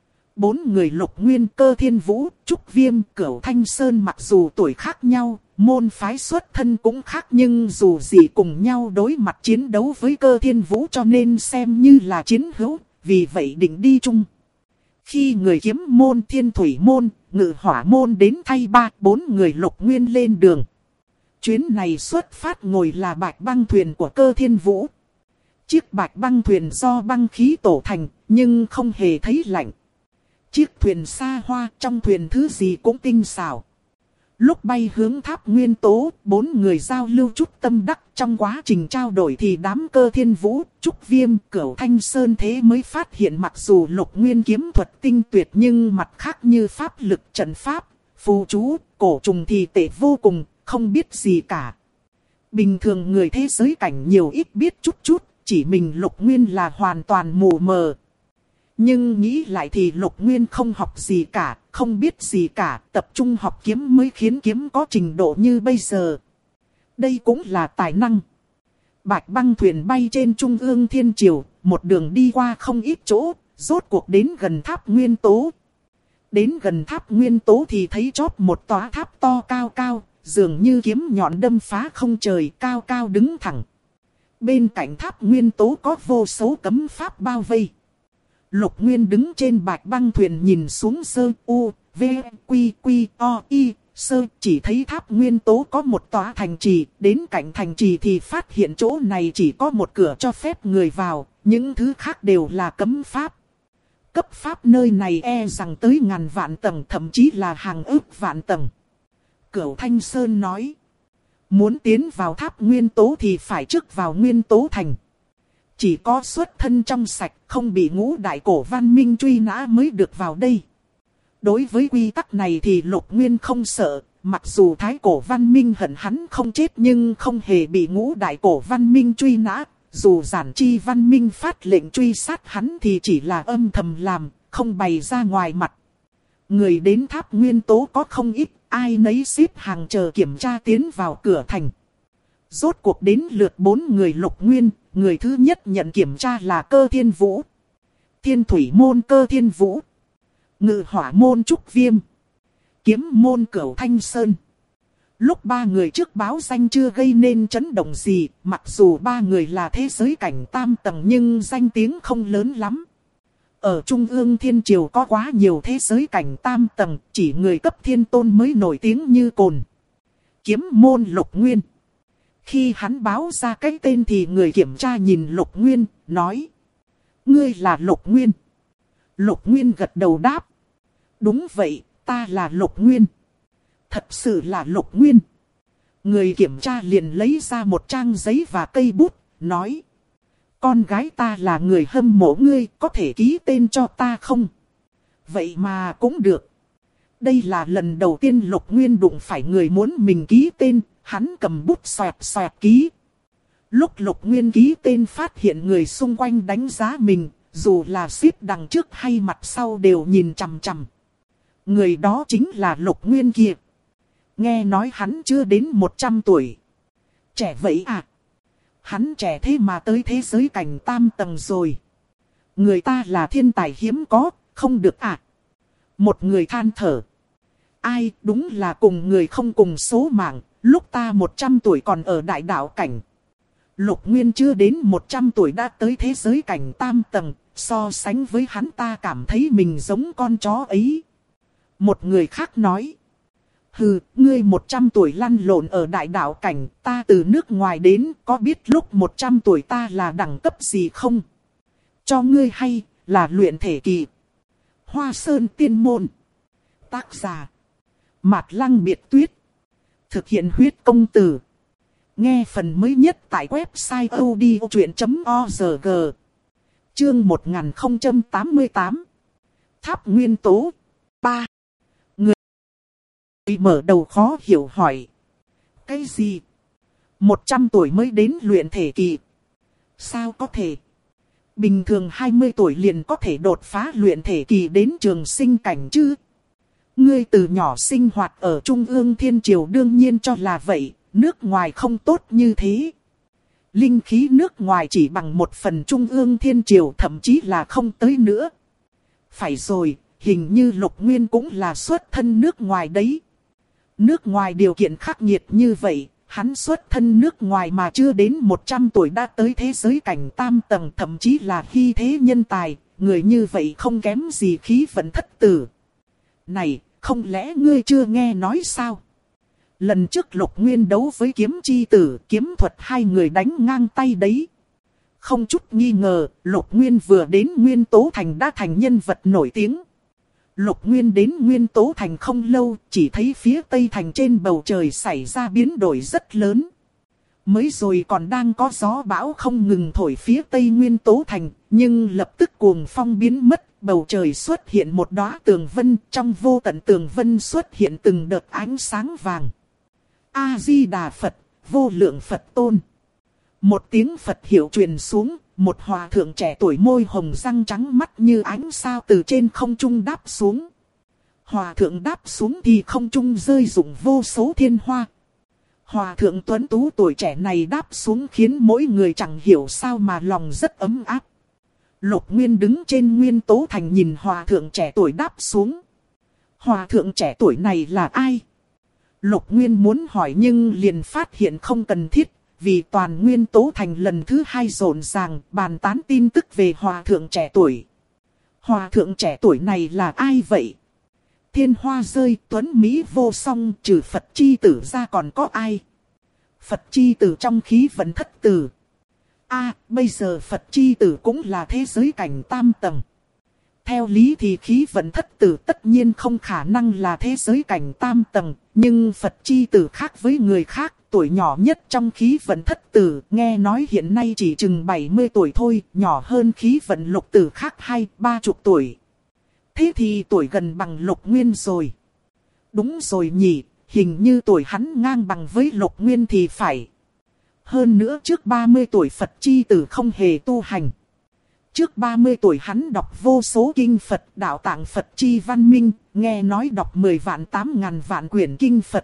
4 người Lục Nguyên, Cơ Thiên Vũ, Trúc Viêm, Cửu Thanh Sơn mặc dù tuổi khác nhau, môn phái xuất thân cũng khác nhưng dù gì cùng nhau đối mặt chiến đấu với Cơ Thiên Vũ cho nên xem như là chiến hữu, vì vậy định đi chung. Khi người kiếm môn, thiên thủy môn, ngự hỏa môn đến thay 3-4 người Lục Nguyên lên đường. Chuyến này xuất phát ngồi là bạch băng thuyền của Cơ Thiên Vũ. Chiếc bạch băng thuyền do băng khí tổ thành, nhưng không hề thấy lạnh. Chiếc thuyền xa hoa, trong thuyền thứ gì cũng tinh xảo. Lúc bay hướng tháp nguyên tố, 4 người giao lưu chút tâm đắc. Trong quá trình trao đổi thì đám Cơ Thiên Vũ, Trúc Viêm, Cửu Thanh Sơn thế mới phát hiện mặc dù Lục Nguyên kiếm thuật tinh tuyệt nhưng mặt khác như pháp lực trận pháp, phù chú, cổ trùng thì tệ vô cùng, không biết gì cả. Bình thường người thế giới cảnh nhiều ít biết chút chút, chỉ mình Lục Nguyên là hoàn toàn mù mờ. Nhưng nghĩ lại thì Lục Nguyên không học gì cả, không biết gì cả, tập trung học kiếm mới khiến kiếm có trình độ như bây giờ. Đây cũng là tài năng. Bạch băng thuyền bay trên trung ương thiên triều, một đường đi qua không ít chỗ, rốt cuộc đến gần tháp nguyên tố. Đến gần tháp nguyên tố thì thấy chót một tòa tháp to cao cao, dường như kiếm nhọn đâm phá không trời, cao cao đứng thẳng. Bên cạnh tháp nguyên tố có vô số cấm pháp bao vây. Lục Nguyên đứng trên bạch băng thuyền nhìn xuống sơ u, v, quy, quy, o, y, sơ, chỉ thấy tháp nguyên tố có một tòa thành trì, đến cạnh thành trì thì phát hiện chỗ này chỉ có một cửa cho phép người vào, những thứ khác đều là cấm pháp. Cấp pháp nơi này e rằng tới ngàn vạn tầng, thậm chí là hàng ức vạn tầng. Cửu Thanh Sơn nói, muốn tiến vào tháp nguyên tố thì phải trước vào nguyên tố thành. Chỉ có xuất thân trong sạch, không bị ngũ đại cổ văn minh truy nã mới được vào đây. Đối với quy tắc này thì Lục Nguyên không sợ, mặc dù thái cổ văn minh hận hắn không chết nhưng không hề bị ngũ đại cổ văn minh truy nã. Dù giản chi văn minh phát lệnh truy sát hắn thì chỉ là âm thầm làm, không bày ra ngoài mặt. Người đến tháp nguyên tố có không ít, ai nấy xếp hàng chờ kiểm tra tiến vào cửa thành. Rốt cuộc đến lượt 4 người Lục Nguyên, người thứ nhất nhận kiểm tra là Cơ Thiên Vũ. Thiên thủy môn Cơ Thiên Vũ. Ngự hỏa môn Trúc Viêm. Kiếm môn Cửu Thanh Sơn. Lúc 3 người trước báo danh chưa gây nên chấn động gì, mặc dù 3 người là thế giới cảnh tam tầng nhưng danh tiếng không lớn lắm. Ở Trung ương Thiên Triều có quá nhiều thế giới cảnh tam tầng, chỉ người cấp thiên tôn mới nổi tiếng như cồn. Kiếm môn Lục Nguyên. Khi hắn báo ra cái tên thì người kiểm tra nhìn Lục Nguyên, nói. Ngươi là Lục Nguyên. Lục Nguyên gật đầu đáp. Đúng vậy, ta là Lục Nguyên. Thật sự là Lục Nguyên. Người kiểm tra liền lấy ra một trang giấy và cây bút, nói. Con gái ta là người hâm mộ ngươi, có thể ký tên cho ta không? Vậy mà cũng được. Đây là lần đầu tiên Lục Nguyên đụng phải người muốn mình ký tên, hắn cầm bút xoẹt xoẹt ký. Lúc Lục Nguyên ký tên phát hiện người xung quanh đánh giá mình, dù là xếp đằng trước hay mặt sau đều nhìn chằm chằm. Người đó chính là Lục Nguyên kia. Nghe nói hắn chưa đến 100 tuổi. Trẻ vậy à? Hắn trẻ thế mà tới thế giới cảnh tam tầng rồi. Người ta là thiên tài hiếm có, không được à? Một người than thở. Ai, đúng là cùng người không cùng số mạng, lúc ta 100 tuổi còn ở đại đạo cảnh. Lục Nguyên chưa đến 100 tuổi đã tới thế giới cảnh tam tầng, so sánh với hắn ta cảm thấy mình giống con chó ấy. Một người khác nói. Hừ, ngươi 100 tuổi lăn lộn ở đại đạo cảnh, ta từ nước ngoài đến, có biết lúc 100 tuổi ta là đẳng cấp gì không? Cho ngươi hay, là luyện thể kỳ. Hoa Sơn Tiên Môn. Tác giả: Mạt Lăng Biệt Tuyết. Thực hiện huyết công từ. Nghe phần mới nhất tại website odchuyện.org. Chương 1088. Tháp Nguyên Tố 3. Người mở đầu khó hiểu hỏi. Cái gì? 100 tuổi mới đến luyện thể kỳ? Sao có thể? Bình thường 20 tuổi liền có thể đột phá luyện thể kỳ đến trường sinh cảnh chứ? Ngươi từ nhỏ sinh hoạt ở Trung ương Thiên Triều đương nhiên cho là vậy, nước ngoài không tốt như thế. Linh khí nước ngoài chỉ bằng 1/10 Trung ương Thiên Triều, thậm chí là không tới nữa. Phải rồi, hình như Lục Nguyên cũng là xuất thân nước ngoài đấy. Nước ngoài điều kiện khắc nghiệt như vậy, hắn xuất thân nước ngoài mà chưa đến 100 tuổi đã tới thế giới cảnh tam tầng, thậm chí là hy thế nhân tài, người như vậy không kém gì khí vận thất tử. Này, không lẽ ngươi chưa nghe nói sao? Lần trước Lục Nguyên đấu với Kiếm Chi Tử, kiếm thuật hai người đánh ngang tay đấy. Không chút nghi ngờ, Lục Nguyên vừa đến Nguyên Tố Thành đã thành nhân vật nổi tiếng. Lục Nguyên đến Nguyên Tố Thành không lâu, chỉ thấy phía Tây Thành trên bầu trời xảy ra biến đổi rất lớn. Mới rồi còn đang có gió bão không ngừng thổi phía Tây Nguyên Tố Thành, nhưng lập tức cuồng phong biến mất, bầu trời xuất hiện một đóa tường vân, trong vô tận tường vân xuất hiện từng đợt ánh sáng vàng. A-di-đà Phật, vô lượng Phật tôn. Một tiếng Phật hiệu truyền xuống, một hòa thượng trẻ tuổi môi hồng răng trắng mắt như ánh sao từ trên không trung đáp xuống. Hòa thượng đáp xuống thì không trung rơi rụng vô số thiên hoa. Hòa thượng tuấn tú tuổi trẻ này đáp xuống khiến mỗi người chẳng hiểu sao mà lòng rất ấm áp. Lục Nguyên đứng trên Nguyên Tố Thành nhìn hòa thượng trẻ tuổi đáp xuống. Hòa thượng trẻ tuổi này là ai? Lục Nguyên muốn hỏi nhưng liền phát hiện không cần thiết, vì toàn Nguyên Tố Thành lần thứ hai rộn ràng bàn tán tin tức về hòa thượng trẻ tuổi. Hòa thượng trẻ tuổi này là ai vậy? Thiên hoa rơi tuấn Mỹ vô song, trừ Phật Chi Tử ra còn có ai? Phật Chi Tử trong khí vận thất tử. Bây giờ Phật Chi Tử cũng là thế giới cảnh tam tầng. Theo lý thì khí vận thất tử tất nhiên không khả năng là thế giới cảnh tam tầng, nhưng Phật Chi Tử khác với người khác, tuổi nhỏ nhất trong khí vận thất tử, nghe nói hiện nay chỉ chừng 70 tuổi thôi, nhỏ hơn khí vận lục tử khác 20-30 tuổi. Thế thì tuổi gần bằng Lục Nguyên rồi. Đúng rồi nhỉ, hình như tuổi hắn ngang bằng với Lục Nguyên thì phải. Hơn nữa trước 30 tuổi Phật Chi Tử không hề tu hành. Trước 30 tuổi hắn đọc vô số kinh Phật, đạo tạng Phật Chi Văn Minh, nghe nói đọc 10 vạn 8.000 vạn quyển kinh Phật,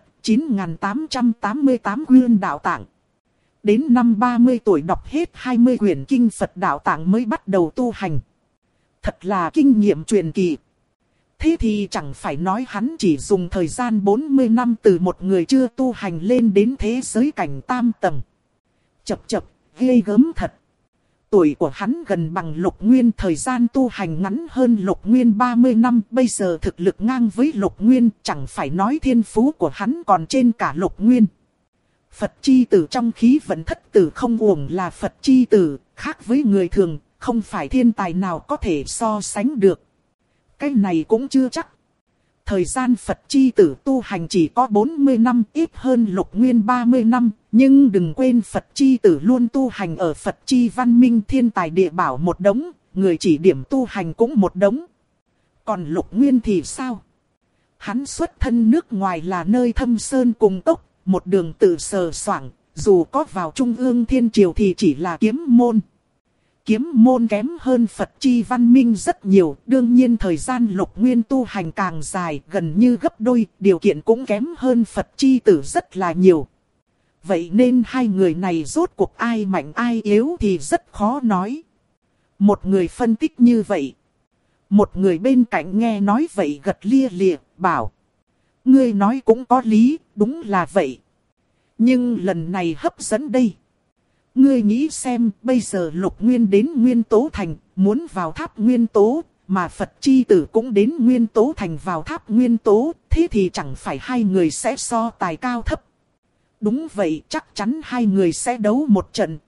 9.888 quyển đạo tạng. Đến năm 30 tuổi đọc hết 20 quyển kinh Phật đạo tạng mới bắt đầu tu hành. Thật là kinh nghiệm truyền kỳ. Thế thì chẳng phải nói hắn chỉ dùng thời gian 40 năm từ một người chưa tu hành lên đến thế giới cảnh tam tầng. Chập, ghê gớm thật. Tuổi của hắn gần bằng Lục Nguyên, thời gian tu hành ngắn hơn Lục Nguyên 30 năm, bây giờ thực lực ngang với Lục Nguyên, chẳng phải nói thiên phú của hắn còn trên cả Lục Nguyên. Phật Chi Tử trong khí vận thất tử không uổng là Phật Chi Tử, khác với người thường, không phải thiên tài nào có thể so sánh được. Cái này cũng chưa chắc. Thời gian Phật Chi Tử tu hành chỉ có 40 năm, ít hơn Lục Nguyên 30 năm. Nhưng đừng quên Phật Chi Tử luôn tu hành ở Phật Chi Văn Minh, thiên tài địa bảo một đống, người chỉ điểm tu hành cũng một đống. Còn Lục Nguyên thì sao? Hắn xuất thân nước ngoài là nơi thâm sơn cùng cốc, một đường tự sờ soạng, dù có vào Trung ương Thiên Triều thì chỉ là kiếm môn. Kiếm môn kém hơn Phật Chi Văn Minh rất nhiều, đương nhiên thời gian Lục Nguyên tu hành càng dài, gần như gấp đôi, điều kiện cũng kém hơn Phật Chi Tử rất là nhiều. Vậy nên hai người này rốt cuộc ai mạnh ai yếu thì rất khó nói. Một người phân tích như vậy. Một người bên cạnh nghe nói vậy gật lia lịa, bảo. Ngươi nói cũng có lý, đúng là vậy. Nhưng lần này hấp dẫn đây. Ngươi nghĩ xem, bây giờ Lục Nguyên đến Nguyên Tố Thành, muốn vào tháp Nguyên Tố, mà Phật Chi Tử cũng đến Nguyên Tố Thành vào tháp Nguyên Tố, thế thì chẳng phải hai người sẽ so tài cao thấp. Đúng vậy, chắc chắn hai người sẽ đấu một trận,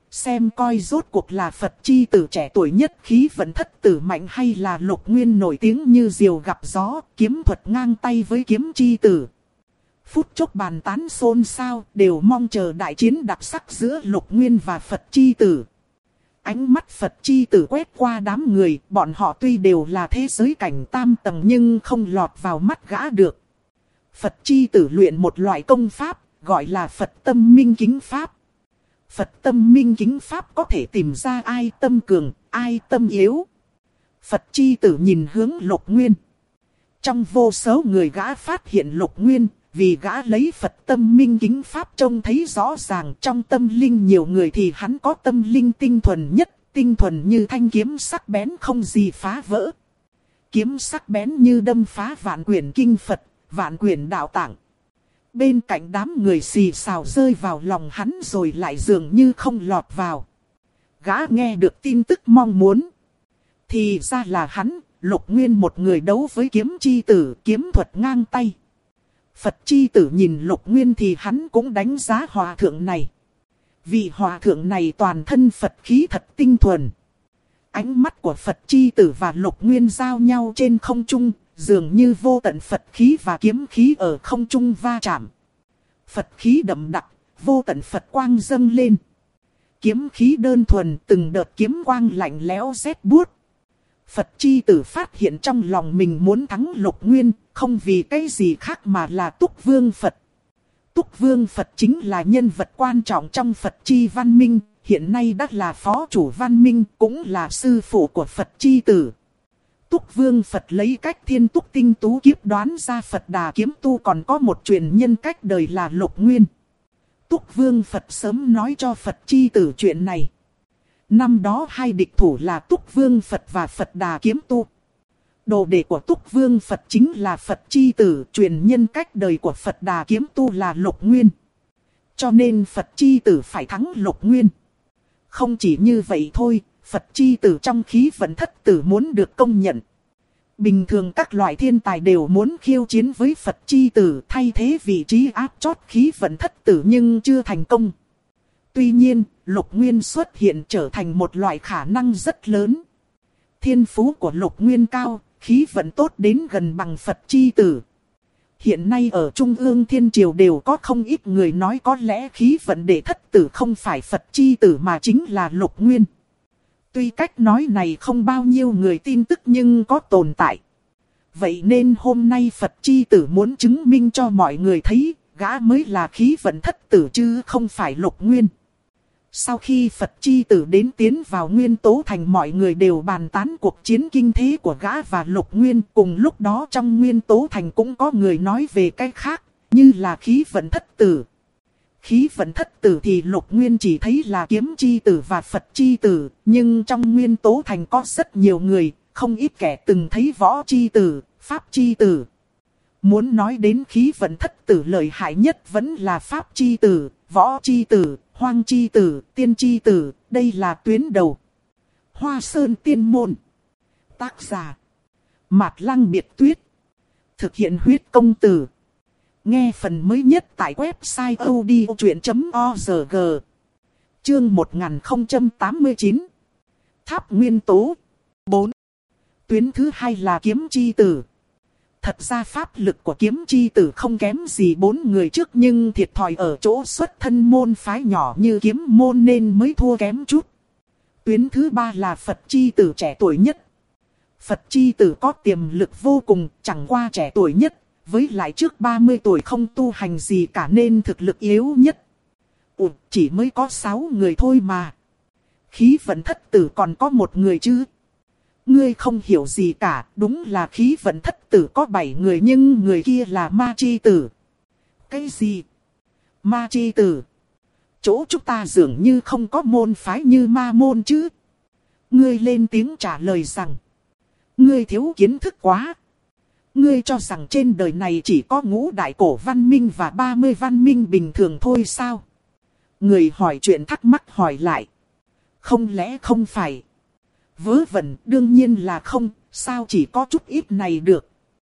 xem coi rốt cuộc là Phật chi tử trẻ tuổi nhất khí vận thất tử mạnh hay là Lục Nguyên nổi tiếng như diều gặp gió, kiếm thuật ngang tay với kiếm chi tử. Phút chốc bàn tán xôn xao, đều mong chờ đại chiến đặc sắc giữa Lục Nguyên và Phật chi tử. Ánh mắt Phật chi tử quét qua đám người, bọn họ tuy đều là thế giới cảnh tam tầng nhưng không lọt vào mắt gã được. Phật chi tử luyện một loại công pháp, gọi là Phật tâm minh kính pháp. Phật tâm minh kính pháp có thể tìm ra ai tâm cường, ai tâm yếu. Phật chi tử nhìn hướng Lục Nguyên. Trong vô số người gã phát hiện Lục Nguyên, vì gã lấy Phật tâm minh kính pháp trông thấy rõ ràng trong tâm linh nhiều người thì hắn có tâm linh tinh thuần nhất, tinh thuần như thanh kiếm sắc bén không gì phá vỡ. Kiếm sắc bén như đâm phá vạn quyển kinh Phật, vạn quyển đạo tạng. Bên cạnh đám người xì xào rơi vào lòng hắn rồi lại dường như không lọt vào. Gã nghe được tin tức mong muốn. Thì ra là hắn, Lục Nguyên một người đấu với kiếm chi tử, kiếm thuật ngang tay. Phật chi tử nhìn Lục Nguyên thì hắn cũng đánh giá hòa thượng này. Vị hòa thượng này toàn thân Phật khí thật tinh thuần. Ánh mắt của Phật chi tử và Lục Nguyên giao nhau trên không trung, dường như vô tận Phật khí và kiếm khí ở không trung va chạm. Phật khí đậm đặc, vô tận Phật quang dâng lên. Kiếm khí đơn thuần, từng đợt kiếm quang lạnh lẽo rét buốt. Phật chi tử phát hiện trong lòng mình muốn thắng Lục Nguyên, không vì cái gì khác mà là Túc Vương Phật. Túc Vương Phật chính là nhân vật quan trọng trong Phật chi văn minh, hiện nay đã là phó chủ văn minh, cũng là sư phụ của Phật chi tử. Túc Vương Phật lấy cách thiên túc tinh tú kiếp đoán ra Phật Đà kiếm tu còn có một truyền nhân cách đời là Lục Nguyên. Túc Vương Phật sớm nói cho Phật chi tử chuyện này. Năm đó hai địch thủ là Túc Vương Phật và Phật Đà kiếm tu. Đồ đệ của Túc Vương Phật chính là Phật chi tử, truyền nhân cách đời của Phật Đà kiếm tu là Lục Nguyên. Cho nên Phật chi tử phải thắng Lục Nguyên. Không chỉ như vậy thôi, Phật chi tử trong khí vận thất tử muốn được công nhận. Bình thường các loại thiên tài đều muốn khiêu chiến với Phật chi tử thay thế vị trí áp chót khí vận thất tử nhưng chưa thành công. Tuy nhiên, Lục Nguyên xuất hiện trở thành một loại khả năng rất lớn. Thiên phú của Lục Nguyên cao, khí vận tốt đến gần bằng Phật chi tử. Hiện nay ở Trung ương Thiên Triều đều có không ít người nói có lẽ khí vận đệ thất tử không phải Phật chi tử mà chính là Lục Nguyên. Tuy cách nói này không bao nhiêu người tin tức nhưng có tồn tại. Vậy nên hôm nay Phật chi tử muốn chứng minh cho mọi người thấy, gã mới là khí vận thất tử chứ không phải Lục Nguyên. Sau khi Phật chi tử đến tiến vào Nguyên Tố Thành, mọi người đều bàn tán cuộc chiến kinh thế của gã và Lục Nguyên. Cùng lúc đó trong Nguyên Tố Thành cũng có người nói về cái khác, như là khí vận thất tử. Khí vận thất tử thì Lục Nguyên chỉ thấy là kiếm chi tử và Phật chi tử, nhưng trong Nguyên Tố Thành có rất nhiều người, không ít kẻ từng thấy võ chi tử, pháp chi tử. Muốn nói đến khí vận thất tử lợi hại nhất vẫn là pháp chi tử, võ chi tử, hoang chi tử, tiên chi tử, đây là tuyến đầu. Hoa Sơn Tiên Môn. Tác giả Mạt Lăng Biệt Tuyết. Thực hiện huyết công từ. Nghe phần mới nhất tại website odchuyện.org. Chương 1089. Tháp Nguyên Tố 4. Tuyến thứ hai là kiếm chi tử. Thật ra pháp lực của kiếm chi tử không kém gì 4 người trước nhưng thiệt thòi ở chỗ xuất thân môn phái nhỏ như kiếm môn nên mới thua kém chút. Tuyến thứ ba là Phật chi tử trẻ tuổi nhất. Phật chi tử có tiềm lực vô cùng, chẳng qua trẻ tuổi nhất, với lại trước 30 tuổi không tu hành gì cả nên thực lực yếu nhất. Chỉ mới có 6 người thôi mà. Khí vận thất tử còn có 1 người chứ. Ngươi không hiểu gì cả, đúng là khí vận thất tử có 7 người nhưng người kia là ma chi tử. Cái gì? Ma chi tử? Chỗ chúng ta dường như không có môn phái như ma môn chứ. Ngươi lên tiếng trả lời rằng, ngươi thiếu kiến thức quá. Ngươi cho rằng trên đời này chỉ có ngũ đại cổ văn minh và 30 văn minh bình thường thôi sao? Người hỏi chuyện thắc mắc hỏi lại. Không lẽ không phải? Vớ vẩn, đương nhiên là không, sao chỉ có chút ít này được.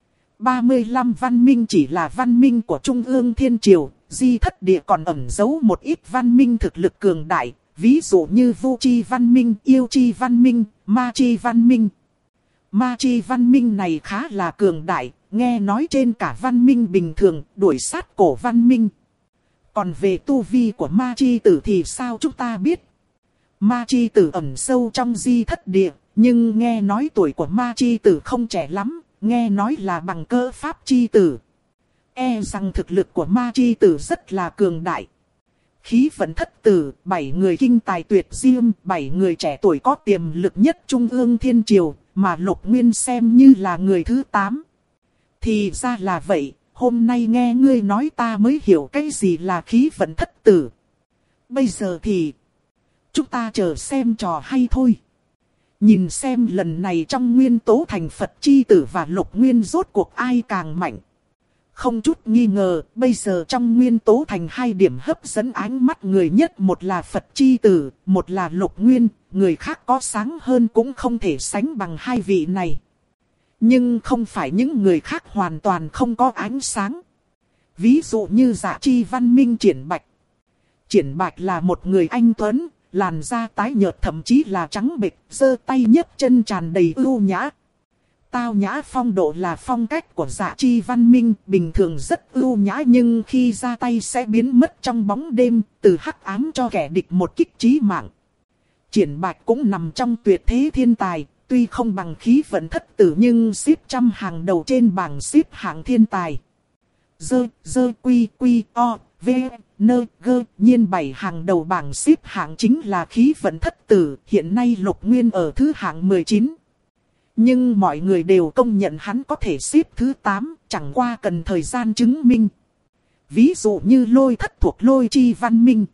35 văn minh chỉ là văn minh của Trung ương Thiên Triều, Di Thất Địa còn ẩn giấu một ít văn minh thực lực cường đại, Ví dụ như vô chi văn minh, yêu chi văn minh, ma chi văn minh. Ma chi văn minh này khá là cường đại, nghe nói trên cả văn minh bình thường, đuổi sát cổ văn minh. Còn về tu vi của ma chi tử thì sao chúng ta biết? Ma chi tử ẩn sâu trong di thất địa, nhưng nghe nói tuổi của ma chi tử không trẻ lắm, nghe nói là bằng cơ pháp chi tử. E rằng thực lực của ma chi tử rất là cường đại. Khí vận thất tử, 7 người kinh tài tuyệt diêm, 7 người trẻ tuổi có tiềm lực nhất Trung ương Thiên Triều, mà Lục Nguyên xem như là người thứ 8. Thì ra là vậy, hôm nay nghe ngươi nói ta mới hiểu cái gì là khí vận thất tử. Bây giờ thì chúng ta chờ xem trò hay thôi. Nhìn xem lần này trong nguyên tố thành Phật chi tử và Lục Nguyên rốt cuộc ai càng mạnh. Không chút nghi ngờ, bây giờ trong nguyên tố thành 2 điểm hấp dẫn ánh mắt người nhất, một là Phật chi tử, một là Lục Nguyên, người khác có sáng hơn cũng không thể sánh bằng 2 vị này. Nhưng không phải những người khác hoàn toàn không có ánh sáng. Ví dụ như Dạ Chi Văn Minh Triển Bạch. Triển Bạch là một người anh tuấn, làn da tái nhợt thậm chí là trắng bệch, giơ tay nhấc chân tràn đầy ưu nhã. Tao nhã phong độ là phong cách của Dạ Chi Văn Minh, bình thường rất ưu nhã nhưng khi ra tay sẽ biến mất trong bóng đêm, từ hắc ám cho kẻ địch một kích chí mạng. Triển Bạch cũng nằm trong tuyệt thế thiên tài, tuy không bằng khí vận thất tử nhưng xếp trăm hàng đầu trên bảng xếp hạng thiên tài. Dơ quy o, v, nơ gơ, nhiên 7 hàng đầu bảng xếp hạng chính là khí vận thất tử, hiện nay Lục Nguyên ở thứ hạng 19. Nhưng mọi người đều công nhận hắn có thể xếp thứ 8, chẳng qua cần thời gian chứng minh. Ví dụ như Lôi Thất thuộc Lôi Chi Văn Minh.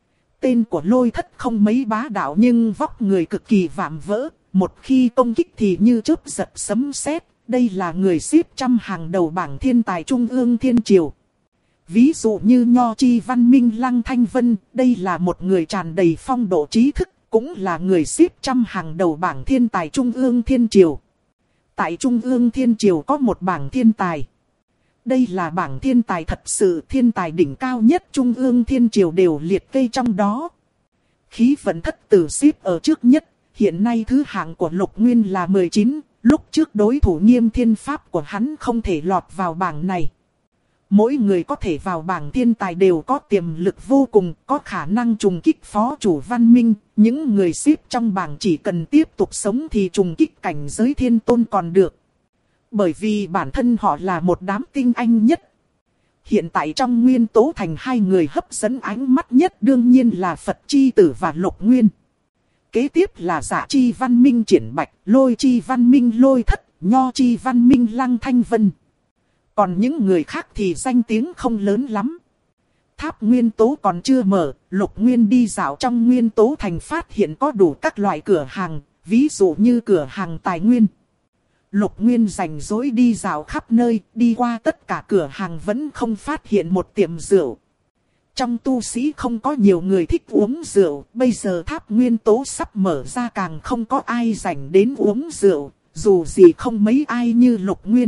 Tên của Lôi Thất không mấy bá đạo nhưng vóc người cực kỳ vạm vỡ, một khi công kích thì như chớp giật sấm sét. Đây là người xếp trăm hàng đầu bảng thiên tài Trung ương Thiên Triều. Ví dụ như Nho Chi Văn Minh Lăng Thanh Vân, đây là một người tràn đầy phong độ trí thức, cũng là người xếp trăm hàng đầu bảng thiên tài Trung ương Thiên Triều. Tại Trung ương Thiên Triều có một bảng thiên tài. Đây là bảng thiên tài thật sự, thiên tài đỉnh cao nhất Trung ương Thiên Triều đều liệt kê trong đó. Khí vận thất tử xếp ở trước nhất, hiện nay thứ hạng của Lục Nguyên là 19, lúc trước đối thủ Nghiêm Thiên Pháp của hắn không thể lọt vào bảng này. Mỗi người có thể vào bảng thiên tài đều có tiềm lực vô cùng, có khả năng trùng kích phó chủ văn minh. Những người xếp trong bảng chỉ cần tiếp tục sống thì trùng kích cảnh giới thiên tôn còn được. Bởi vì bản thân họ là một đám tinh anh nhất. Hiện tại trong nguyên tố thành 2 người hấp dẫn ánh mắt nhất đương nhiên là Phật chi tử và Lục Nguyên. Kế tiếp là Dạ Chi Văn Minh Triển Bạch, Lôi Chi Văn Minh Lôi Thất, Nho Chi Văn Minh Lăng Thanh Vân. Còn những người khác thì danh tiếng không lớn lắm. Tháp nguyên tố còn chưa mở, Lục Nguyên đi dạo trong nguyên tố thành phát hiện có đủ các loại cửa hàng, ví dụ như cửa hàng tài nguyên. Lục Nguyên rảnh rỗi đi dạo khắp nơi, đi qua tất cả cửa hàng vẫn không phát hiện một tiệm rượu. Trong tu sĩ không có nhiều người thích uống rượu, bây giờ tháp nguyên tố sắp mở ra càng không có ai rảnh đến uống rượu, dù gì không mấy ai như Lục Nguyên.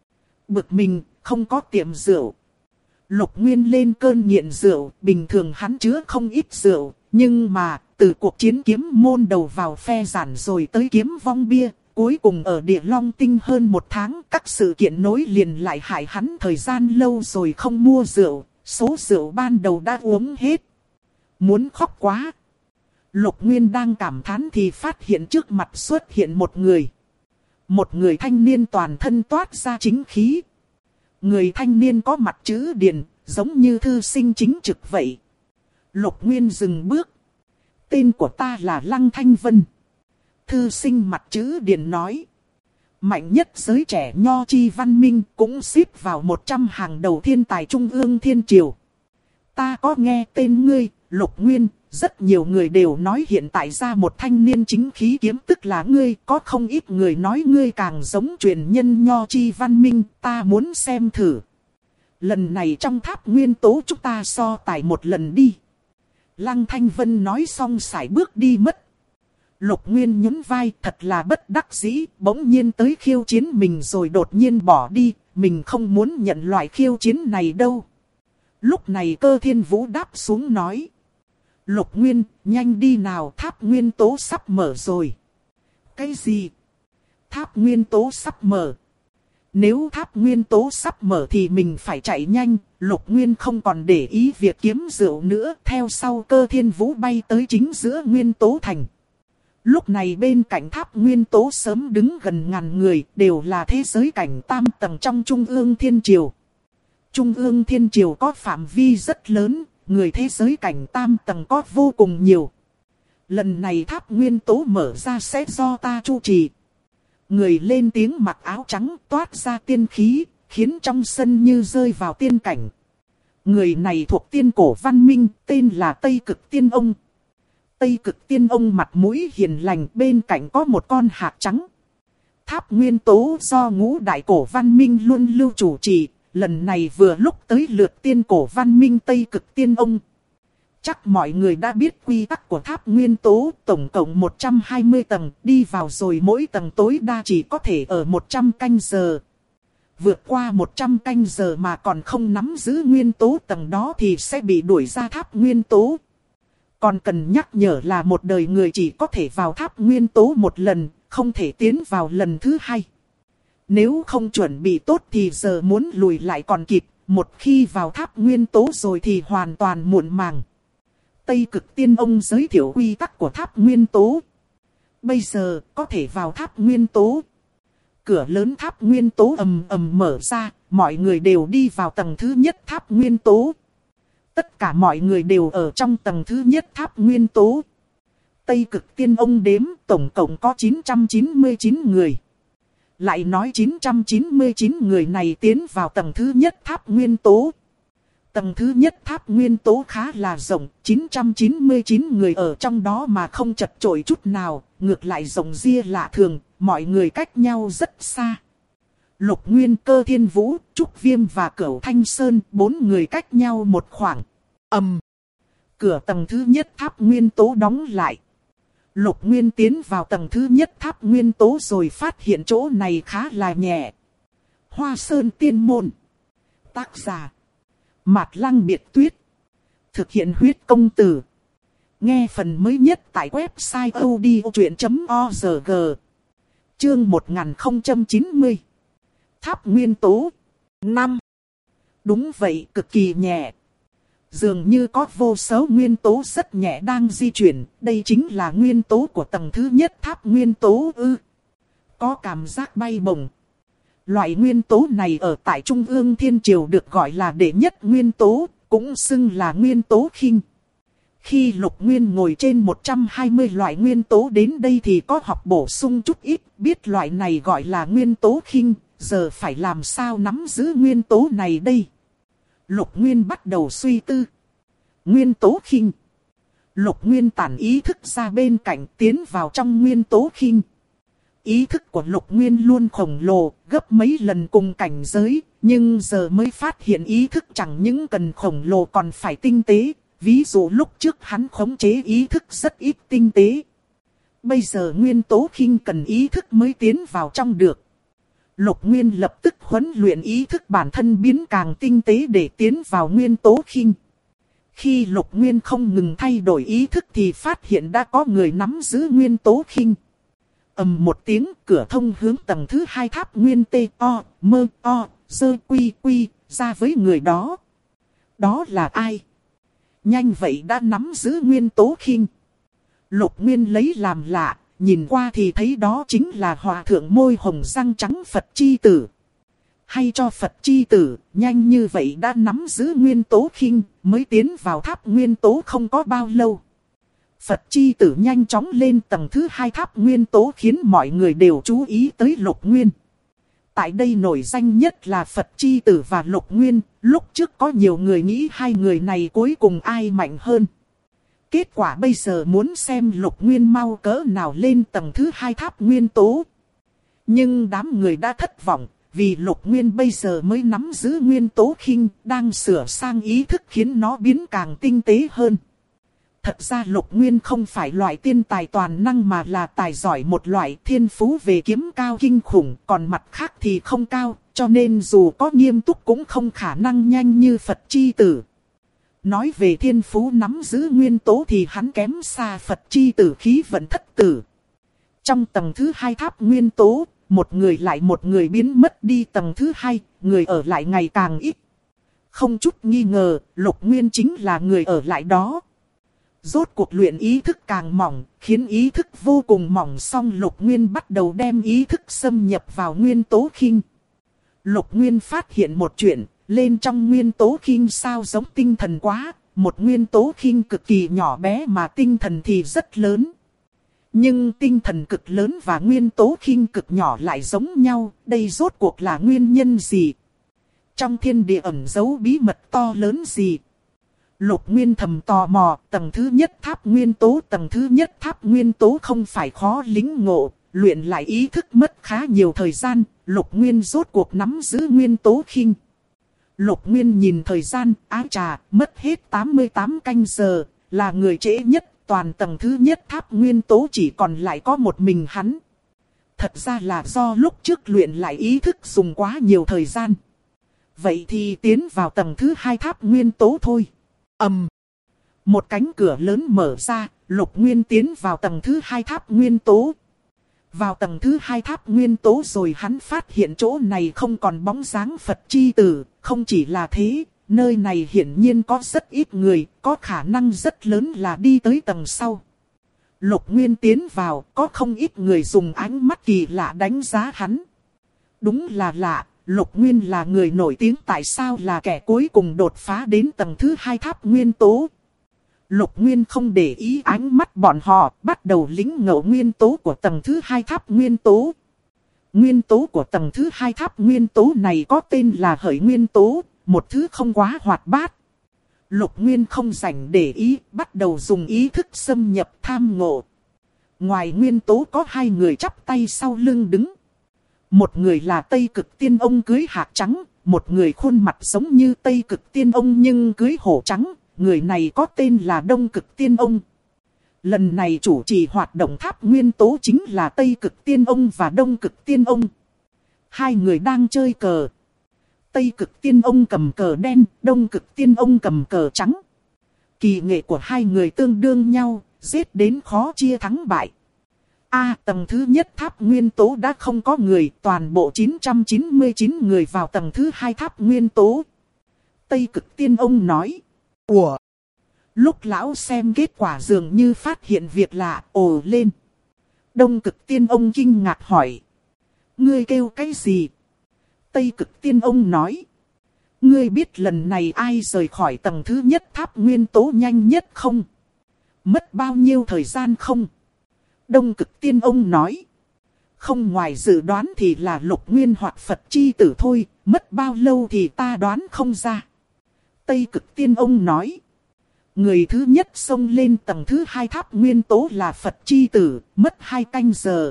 Bực mình, không có tiệm rượu. Lục Nguyên lên cơn nghiện rượu, bình thường hắn chứa không ít rượu, nhưng mà, từ cuộc chiến kiếm môn đầu vào phe giản rồi tới kiếm vong bia, cuối cùng ở Địa Long Tinh hơn 1 tháng, các sự kiện nối liền lại hại hắn thời gian lâu rồi không mua rượu, số rượu ban đầu đã uống hết. Muốn khóc quá. Lục Nguyên đang cảm thán thì phát hiện trước mặt xuất hiện một người. Một người thanh niên toàn thân toát ra chính khí. Người thanh niên có mặt chữ điền, giống như thư sinh chính trực vậy. Lục Nguyên dừng bước. Tên của ta là Lăng Thanh Vân. Thư sinh mặt chữ điền nói. Mạnh nhất giới trẻ Nho Chi Văn Minh cũng xếp vào 100 hàng đầu thiên tài Trung ương Thiên Triều. Ta có nghe tên ngươi, Lục Nguyên. Rất nhiều người đều nói hiện tại ra một thanh niên chính khí kiếm tức là ngươi. Có không ít người nói ngươi càng giống truyền nhân Nho Chi Văn Minh, ta muốn xem thử. Lần này trong tháp nguyên tố chúng ta so tài một lần đi. Lăng Thanh Vân nói xong sải bước đi mất. Lục Nguyên nhún vai, thật là bất đắc dĩ, bỗng nhiên tới khiêu chiến mình rồi đột nhiên bỏ đi, mình không muốn nhận loại khiêu chiến này đâu. Lúc này Cơ Thiên Vũ đáp xuống nói. Lục Nguyên, nhanh đi nào, tháp nguyên tố sắp mở rồi. Cái gì? Tháp nguyên tố sắp mở. Nếu tháp nguyên tố sắp mở thì mình phải chạy nhanh. Lục Nguyên không còn để ý việc kiếm rượu nữa. Theo sau Cơ Thiên Vũ bay tới chính giữa nguyên tố thành. Lúc này bên cạnh tháp nguyên tố sớm đứng gần ngàn người, đều là thế giới cảnh tam tầng trong Trung ương Thiên Triều. Trung ương Thiên Triều có phạm vi rất lớn, người thế giới cảnh tam tầng có vô cùng nhiều. Lần này tháp nguyên tố mở ra sẽ do ta chủ trì. Người lên tiếng mặc áo trắng toát ra tiên khí, khiến trong sân như rơi vào tiên cảnh. Người này thuộc tiên cổ văn minh, tên là Tây Cực Tiên Ông. Tây Cực Tiên Ông mặt mũi hiền lành, bên cạnh có một con hạc trắng. Tháp nguyên tố do ngũ đại cổ văn minh luôn lưu chủ trì, lần này vừa lúc tới lượt tiên cổ văn minh Tây Cực Tiên Ông. Chắc mọi người đã biết quy tắc của tháp nguyên tố, tổng cộng 120 tầng, đi vào rồi mỗi tầng tối đa chỉ có thể ở 100 canh giờ. Vượt qua 100 canh giờ mà còn không nắm giữ nguyên tố tầng đó thì sẽ bị đuổi ra tháp nguyên tố. Còn cần nhắc nhở là một đời người chỉ có thể vào tháp nguyên tố một lần, không thể tiến vào lần thứ hai. Nếu không chuẩn bị tốt thì giờ muốn lùi lại còn kịp, một khi vào tháp nguyên tố rồi thì hoàn toàn muộn màng. Tây Cực Tiên Ông giới thiệu quy tắc của tháp nguyên tố. Bây giờ có thể vào tháp nguyên tố. Cửa lớn tháp nguyên tố ầm ầm mở ra, mọi người đều đi vào tầng thứ nhất tháp nguyên tố. Tất cả mọi người đều ở trong tầng thứ nhất tháp nguyên tố. Tây Cực Tiên Ông đếm tổng cộng có 999 người. Lại nói 999 người này tiến vào tầng thứ nhất tháp nguyên tố. Tầng thứ nhất tháp nguyên tố khá là rộng, 999 người ở trong đó mà không chật chội chút nào, ngược lại rộng ria lạ thường, mọi người cách nhau rất xa. Lục Nguyên, Cơ Thiên Vũ, Trúc Viêm và Cửu Thanh Sơn, 4 người cách nhau một khoảng. Cửa tầng thứ nhất tháp nguyên tố đóng lại. Lục Nguyên tiến vào tầng thứ nhất tháp nguyên tố rồi phát hiện chỗ này khá là nhẹ. Hoa Sơn Tiên Môn. Tác giả Mạt Lăng Biệt Tuyết. Thực hiện huyết công từ. Nghe phần mới nhất tại website odchuyện.org. Chương 1090. Tháp nguyên tố 5. Đúng vậy, cực kỳ nhẹ. Dường như có vô số nguyên tố rất nhẹ đang di chuyển. Đây chính là nguyên tố của tầng thứ nhất tháp nguyên tố ư. Có cảm giác bay bổng. Loại nguyên tố này ở tại Trung ương Thiên Triều được gọi là đệ nhất nguyên tố, cũng xưng là nguyên tố khinh. Khi Lục Nguyên ngồi trên 120 loại nguyên tố đến đây thì có học bổ sung chút ít, biết loại này gọi là nguyên tố khinh, giờ phải làm sao nắm giữ nguyên tố này đây? Lục Nguyên bắt đầu suy tư. Nguyên tố khinh. Lục Nguyên tản ý thức ra bên cạnh tiến vào trong nguyên tố khinh. Ý thức của Lục Nguyên luôn khổng lồ, gấp mấy lần cùng cảnh giới, nhưng giờ mới phát hiện ý thức chẳng những cần khổng lồ còn phải tinh tế. Ví dụ lúc trước hắn khống chế ý thức rất ít tinh tế. Bây giờ nguyên tố khinh cần ý thức mới tiến vào trong được. Lục Nguyên lập tức huấn luyện ý thức bản thân biến càng tinh tế để tiến vào nguyên tố khinh. Khi Lục Nguyên không ngừng thay đổi ý thức thì phát hiện đã có người nắm giữ nguyên tố khinh. Ầm một tiếng, cửa thông hướng tầng thứ 2 tháp nguyên quy ra với người đó. Đó là ai? Nhanh vậy đã nắm giữ nguyên tố khinh. Lục Nguyên lấy làm lạ, nhìn qua thì thấy đó chính là hòa thượng môi hồng răng trắng Phật Chi Tử. Hay cho Phật Chi Tử, nhanh như vậy đã nắm giữ nguyên tố khinh, mới tiến vào tháp nguyên tố không có bao lâu. Phật Chi Tử nhanh chóng lên tầng thứ 2 tháp nguyên tố khiến mọi người đều chú ý tới Lục Nguyên. Tại đây nổi danh nhất là Phật Chi Tử và Lục Nguyên, lúc trước có nhiều người nghĩ hai người này cuối cùng ai mạnh hơn. Kết quả bây giờ muốn xem Lục Nguyên mau cỡ nào lên tầng thứ 2 tháp nguyên tố. Nhưng đám người đã thất vọng, vì Lục Nguyên bây giờ mới nắm giữ nguyên tố khinh, đang sửa sang ý thức khiến nó biến càng tinh tế hơn. Thật ra Lục Nguyên không phải loại tiên tài toàn năng mà là tài giỏi một loại, thiên phú về kiếm cao kinh khủng, còn mặt khác thì không cao, cho nên dù có nghiêm túc cũng không khả năng nhanh như Phật Chi Tử. Nói về thiên phú nắm giữ nguyên tố thì hắn kém xa Phật chi tử khí vận thất tử. Trong tầng thứ 2 tháp nguyên tố, một người lại một người biến mất đi tầng thứ 2, người ở lại ngày càng ít. Không chút nghi ngờ, Lục Nguyên chính là người ở lại đó. Rốt cuộc luyện ý thức càng mỏng, khiến ý thức vô cùng mỏng, xong Lục Nguyên bắt đầu đem ý thức xâm nhập vào nguyên tố khinh. Lục Nguyên phát hiện một chuyện, lên trong nguyên tố khinh sao giống tinh thần quá, một nguyên tố khinh cực kỳ nhỏ bé mà tinh thần thì rất lớn. Nhưng tinh thần cực lớn và nguyên tố khinh cực nhỏ lại giống nhau, đây rốt cuộc là nguyên nhân gì? Trong thiên địa ẩn giấu bí mật to lớn gì? Lục Nguyên thầm tò mò, tầng thứ nhất tháp nguyên tố không phải khó lĩnh ngộ, luyện lại ý thức mất khá nhiều thời gian, Lục Nguyên rốt cuộc nắm giữ nguyên tố khinh. Lục Nguyên nhìn thời gian, ái trà, mất hết 88 canh giờ, là người trễ nhất, toàn tầng thứ nhất tháp nguyên tố chỉ còn lại có một mình hắn. Thật ra là do lúc trước luyện lại ý thức dùng quá nhiều thời gian. Vậy thì tiến vào tầng thứ 2 tháp nguyên tố thôi. Một cánh cửa lớn mở ra, Lục Nguyên tiến vào tầng thứ 2 tháp nguyên tố. Vào tầng thứ 2 tháp nguyên tố rồi hắn phát hiện chỗ này không còn bóng dáng Phật chi tử, không chỉ là thế, nơi này hiển nhiên có rất ít người, có khả năng rất lớn là đi tới tầng sau. Lục Nguyên tiến vào, có không ít người dùng ánh mắt kỳ lạ đánh giá hắn. Đúng là lạ, Lục Nguyên là người nổi tiếng, tại sao là kẻ cuối cùng đột phá đến tầng thứ 2 tháp nguyên tố. Lục Nguyên không để ý ánh mắt bọn họ, bắt đầu lĩnh ngộ nguyên tố của tầng thứ 2 tháp nguyên tố. Nguyên tố của tầng thứ 2 tháp nguyên tố này có tên là hởi nguyên tố, một thứ không quá hoạt bát. Lục Nguyên không rảnh để ý, bắt đầu dùng ý thức xâm nhập tham ngộ. Ngoài nguyên tố có 2 người chắp tay sau lưng đứng. Một người là Tây Cực Tiên Ông cưới hạc trắng, một người khuôn mặt giống như Tây Cực Tiên Ông nhưng cưới hổ trắng, người này có tên là Đông Cực Tiên Ông. Lần này chủ trì hoạt động tháp nguyên tố chính là Tây Cực Tiên Ông và Đông Cực Tiên Ông. 2 người đang chơi cờ. Tây Cực Tiên Ông cầm cờ đen, Đông Cực Tiên Ông cầm cờ trắng. Kỳ nghệ của 2 người tương đương nhau, giết đến khó chia thắng bại. Tầng thứ nhất tháp nguyên tố đã không có người, toàn bộ 999 người vào tầng thứ 2 tháp nguyên tố. Tây Cực Tiên Ông nói. Ủa? Lúc lão xem kết quả dường như phát hiện việc lạ, ồ lên. Đông Cực Tiên Ông kinh ngạc hỏi. Ngươi kêu cái gì? Tây Cực Tiên Ông nói. Ngươi biết lần này ai rời khỏi tầng thứ nhất tháp nguyên tố nhanh nhất không? Mất bao nhiêu thời gian không? Đông Cực Tiên Ông nói. Không, ngoài dự đoán thì là Lục Nguyên hoặc Phật chi tử thôi, mất bao lâu thì ta đoán không ra. Tây Cực Tiên Ông nói. Người thứ nhất xông lên tầng thứ 2 tháp nguyên tố là Phật chi tử, mất 2 canh giờ.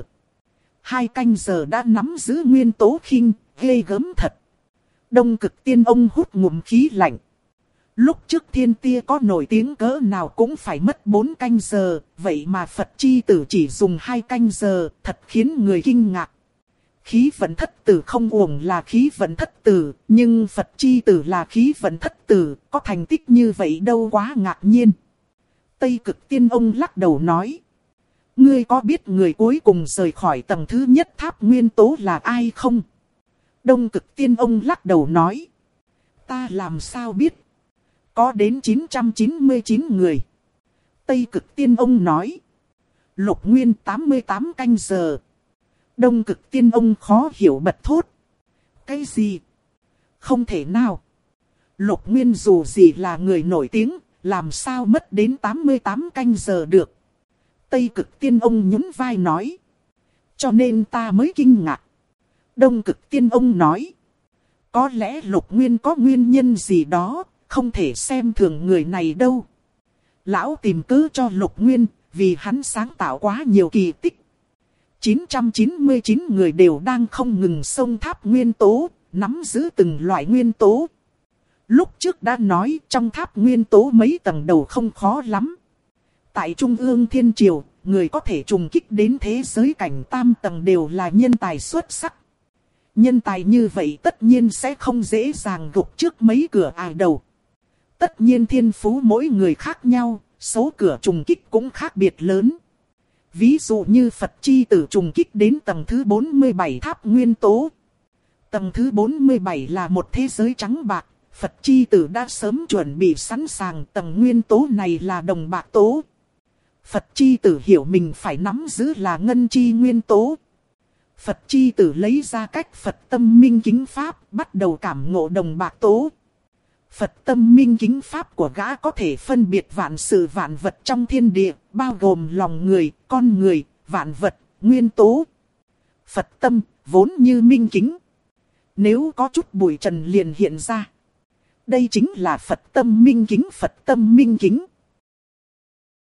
2 canh giờ đã nắm giữ nguyên tố khinh, ghê gớm thật. Đông Cực Tiên Ông hút ngụm khí lạnh. Lúc trước thiên tia có nổi tiếng cỡ nào cũng phải mất 4 canh giờ, vậy mà Phật chi tử chỉ dùng 2 canh giờ, thật khiến người kinh ngạc. Khí vận thất tử không uổng là khí vận thất tử, nhưng Phật chi tử là khí vận thất tử, có thành tích như vậy đâu quá ngạc nhiên. Tây Cực Tiên Ông lắc đầu nói. Ngươi có biết người cuối cùng rời khỏi tầng thứ nhất tháp nguyên tố là ai không? Đông Cực Tiên Ông lắc đầu nói. Ta làm sao biết? Có đến 999 người. Tây Cực Tiên Ông nói. Lục Nguyên 88 canh giờ. Đông Cực Tiên Ông khó hiểu bật thốt. Cái gì? Không thể nào. Lục Nguyên dù gì là người nổi tiếng, làm sao mất đến 88 canh giờ được. Tây Cực Tiên Ông nhún vai nói. Cho nên ta mới kinh ngạc. Đông Cực Tiên Ông nói. Có lẽ Lục Nguyên có nguyên nhân gì đó, không thể xem thường người này đâu. Lão tìm cớ cho Lục Nguyên, vì hắn sáng tạo quá nhiều kỳ tích. 999 người đều đang không ngừng xông tháp nguyên tố, nắm giữ từng loại nguyên tố. Lúc trước đã nói trong tháp nguyên tố mấy tầng đầu không khó lắm. Tại Trung ương Thiên Triều, người có thể trùng kích đến thế giới cảnh tam tầng đều là nhân tài xuất sắc. Nhân tài như vậy tất nhiên sẽ không dễ dàng gục trước mấy cửa ải đầu. Tất nhiên thiên phú mỗi người khác nhau, số cửa trùng kích cũng khác biệt lớn. Ví dụ như Phật chi tử trùng kích đến tầng thứ 47 tháp nguyên tố. Tầng thứ 47 là một thế giới trắng bạc, Phật chi tử đã sớm chuẩn bị sẵn sàng, tầng nguyên tố này là đồng bạc tố. Phật chi tử hiểu mình phải nắm giữ là ngân chi nguyên tố. Phật chi tử lấy ra cách Phật tâm minh kính pháp, bắt đầu cảm ngộ đồng bạc tố. Phật tâm minh kính pháp của gã có thể phân biệt vạn sự vạn vật trong thiên địa, bao gồm lòng người, con người, vạn vật, nguyên tố. Phật tâm, vốn như minh kính. Nếu có chút bụi trần liền hiện ra. Đây chính là Phật tâm minh kính, Phật tâm minh kính.